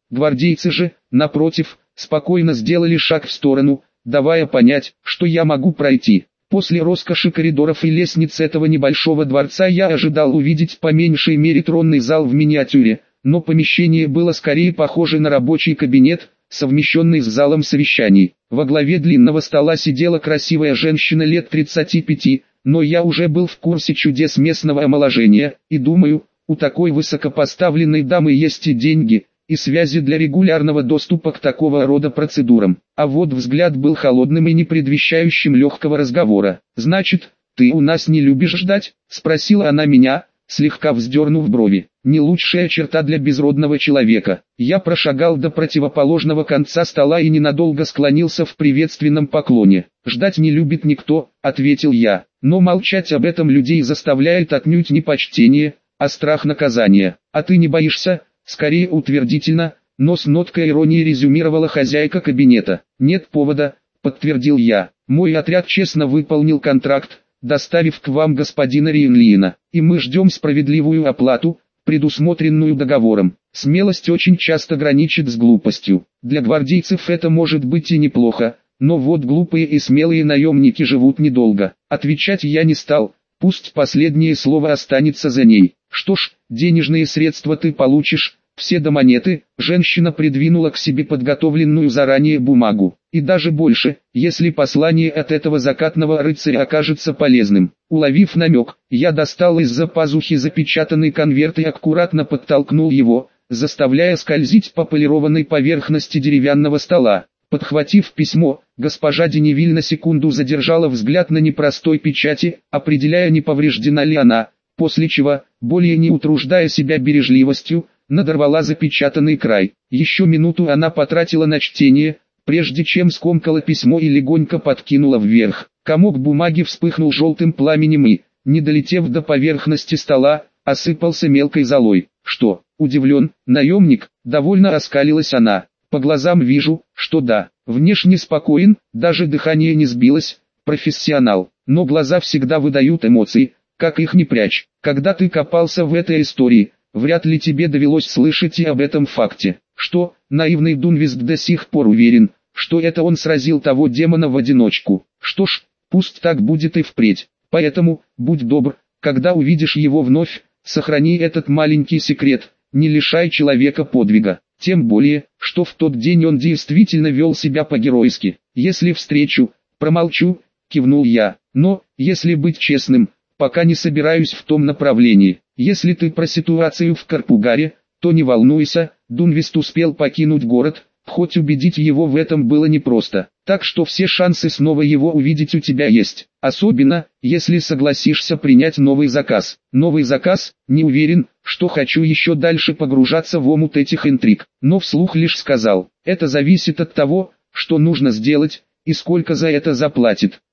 Гвардейцы же, напротив, спокойно сделали шаг в сторону, давая понять, что я могу пройти. После роскоши коридоров и лестниц этого небольшого дворца я ожидал увидеть по меньшей мере тронный зал в миниатюре, но помещение было скорее похоже на рабочий кабинет, совмещенный с залом совещаний. Во главе длинного стола сидела красивая женщина лет тридцати пяти, но я уже был в курсе чудес местного омоложения, и думаю, у такой высокопоставленной дамы есть и деньги, и связи для регулярного доступа к такого рода процедурам. А вот взгляд был холодным и не предвещающим легкого разговора. «Значит, ты у нас не любишь ждать?» – спросила она меня, слегка вздернув брови. Не лучшая черта для безродного человека. Я прошагал до противоположного конца стола и ненадолго склонился в приветственном поклоне. «Ждать не любит никто», — ответил я. «Но молчать об этом людей заставляет отнюдь не почтение, а страх наказания. А ты не боишься?» Скорее утвердительно, но с ноткой иронии резюмировала хозяйка кабинета. «Нет повода», — подтвердил я. «Мой отряд честно выполнил контракт, доставив к вам господина Риенлиена, и мы ждем справедливую оплату, предусмотренную договором. Смелость очень часто граничит с глупостью. Для гвардейцев это может быть и неплохо, но вот глупые и смелые наемники живут недолго». Отвечать я не стал, пусть последнее слово останется за ней. «Что ж, денежные средства ты получишь, все до монеты», женщина придвинула к себе подготовленную заранее бумагу. «И даже больше, если послание от этого закатного рыцаря окажется полезным». Уловив намек, я достал из-за пазухи запечатанный конверт и аккуратно подтолкнул его, заставляя скользить по полированной поверхности деревянного стола. Подхватив письмо, госпожа Деневиль на секунду задержала взгляд на непростой печати, определяя, не повреждена ли она, после чего, более не утруждая себя бережливостью, надорвала запечатанный край. Еще минуту она потратила на чтение, прежде чем скомкала письмо и легонько подкинула вверх. Комок бумаги вспыхнул желтым пламенем и, не долетев до поверхности стола, осыпался мелкой золой. «Что?» – удивлен, наемник, довольно оскалилась она. «По глазам вижу, что да, внешне спокоен, даже дыхание не сбилось, профессионал, но глаза всегда выдают эмоции, как их не прячь. Когда ты копался в этой истории, вряд ли тебе довелось слышать и об этом факте. Что, наивный Дунвист до сих пор уверен, что это он сразил того демона в одиночку. Что ж, пусть так будет и впредь. Поэтому, будь добр, когда увидишь его вновь, сохрани этот маленький секрет, не лишай человека подвига. Тем более, что в тот день он действительно вел себя по-геройски. Если встречу, промолчу», — кивнул я. «Но, если быть честным, пока не собираюсь в том направлении. Если ты про ситуацию в Карпугаре, то не волнуйся, Дунвист успел покинуть город, хоть убедить его в этом было непросто. Так что все шансы снова его увидеть у тебя есть. Особенно, если согласишься принять новый заказ. Новый заказ? Не уверен, что хочу еще дальше погружаться в омут этих интриг. Но вслух лишь сказал, это зависит от того, что нужно сделать, и сколько за это заплатит.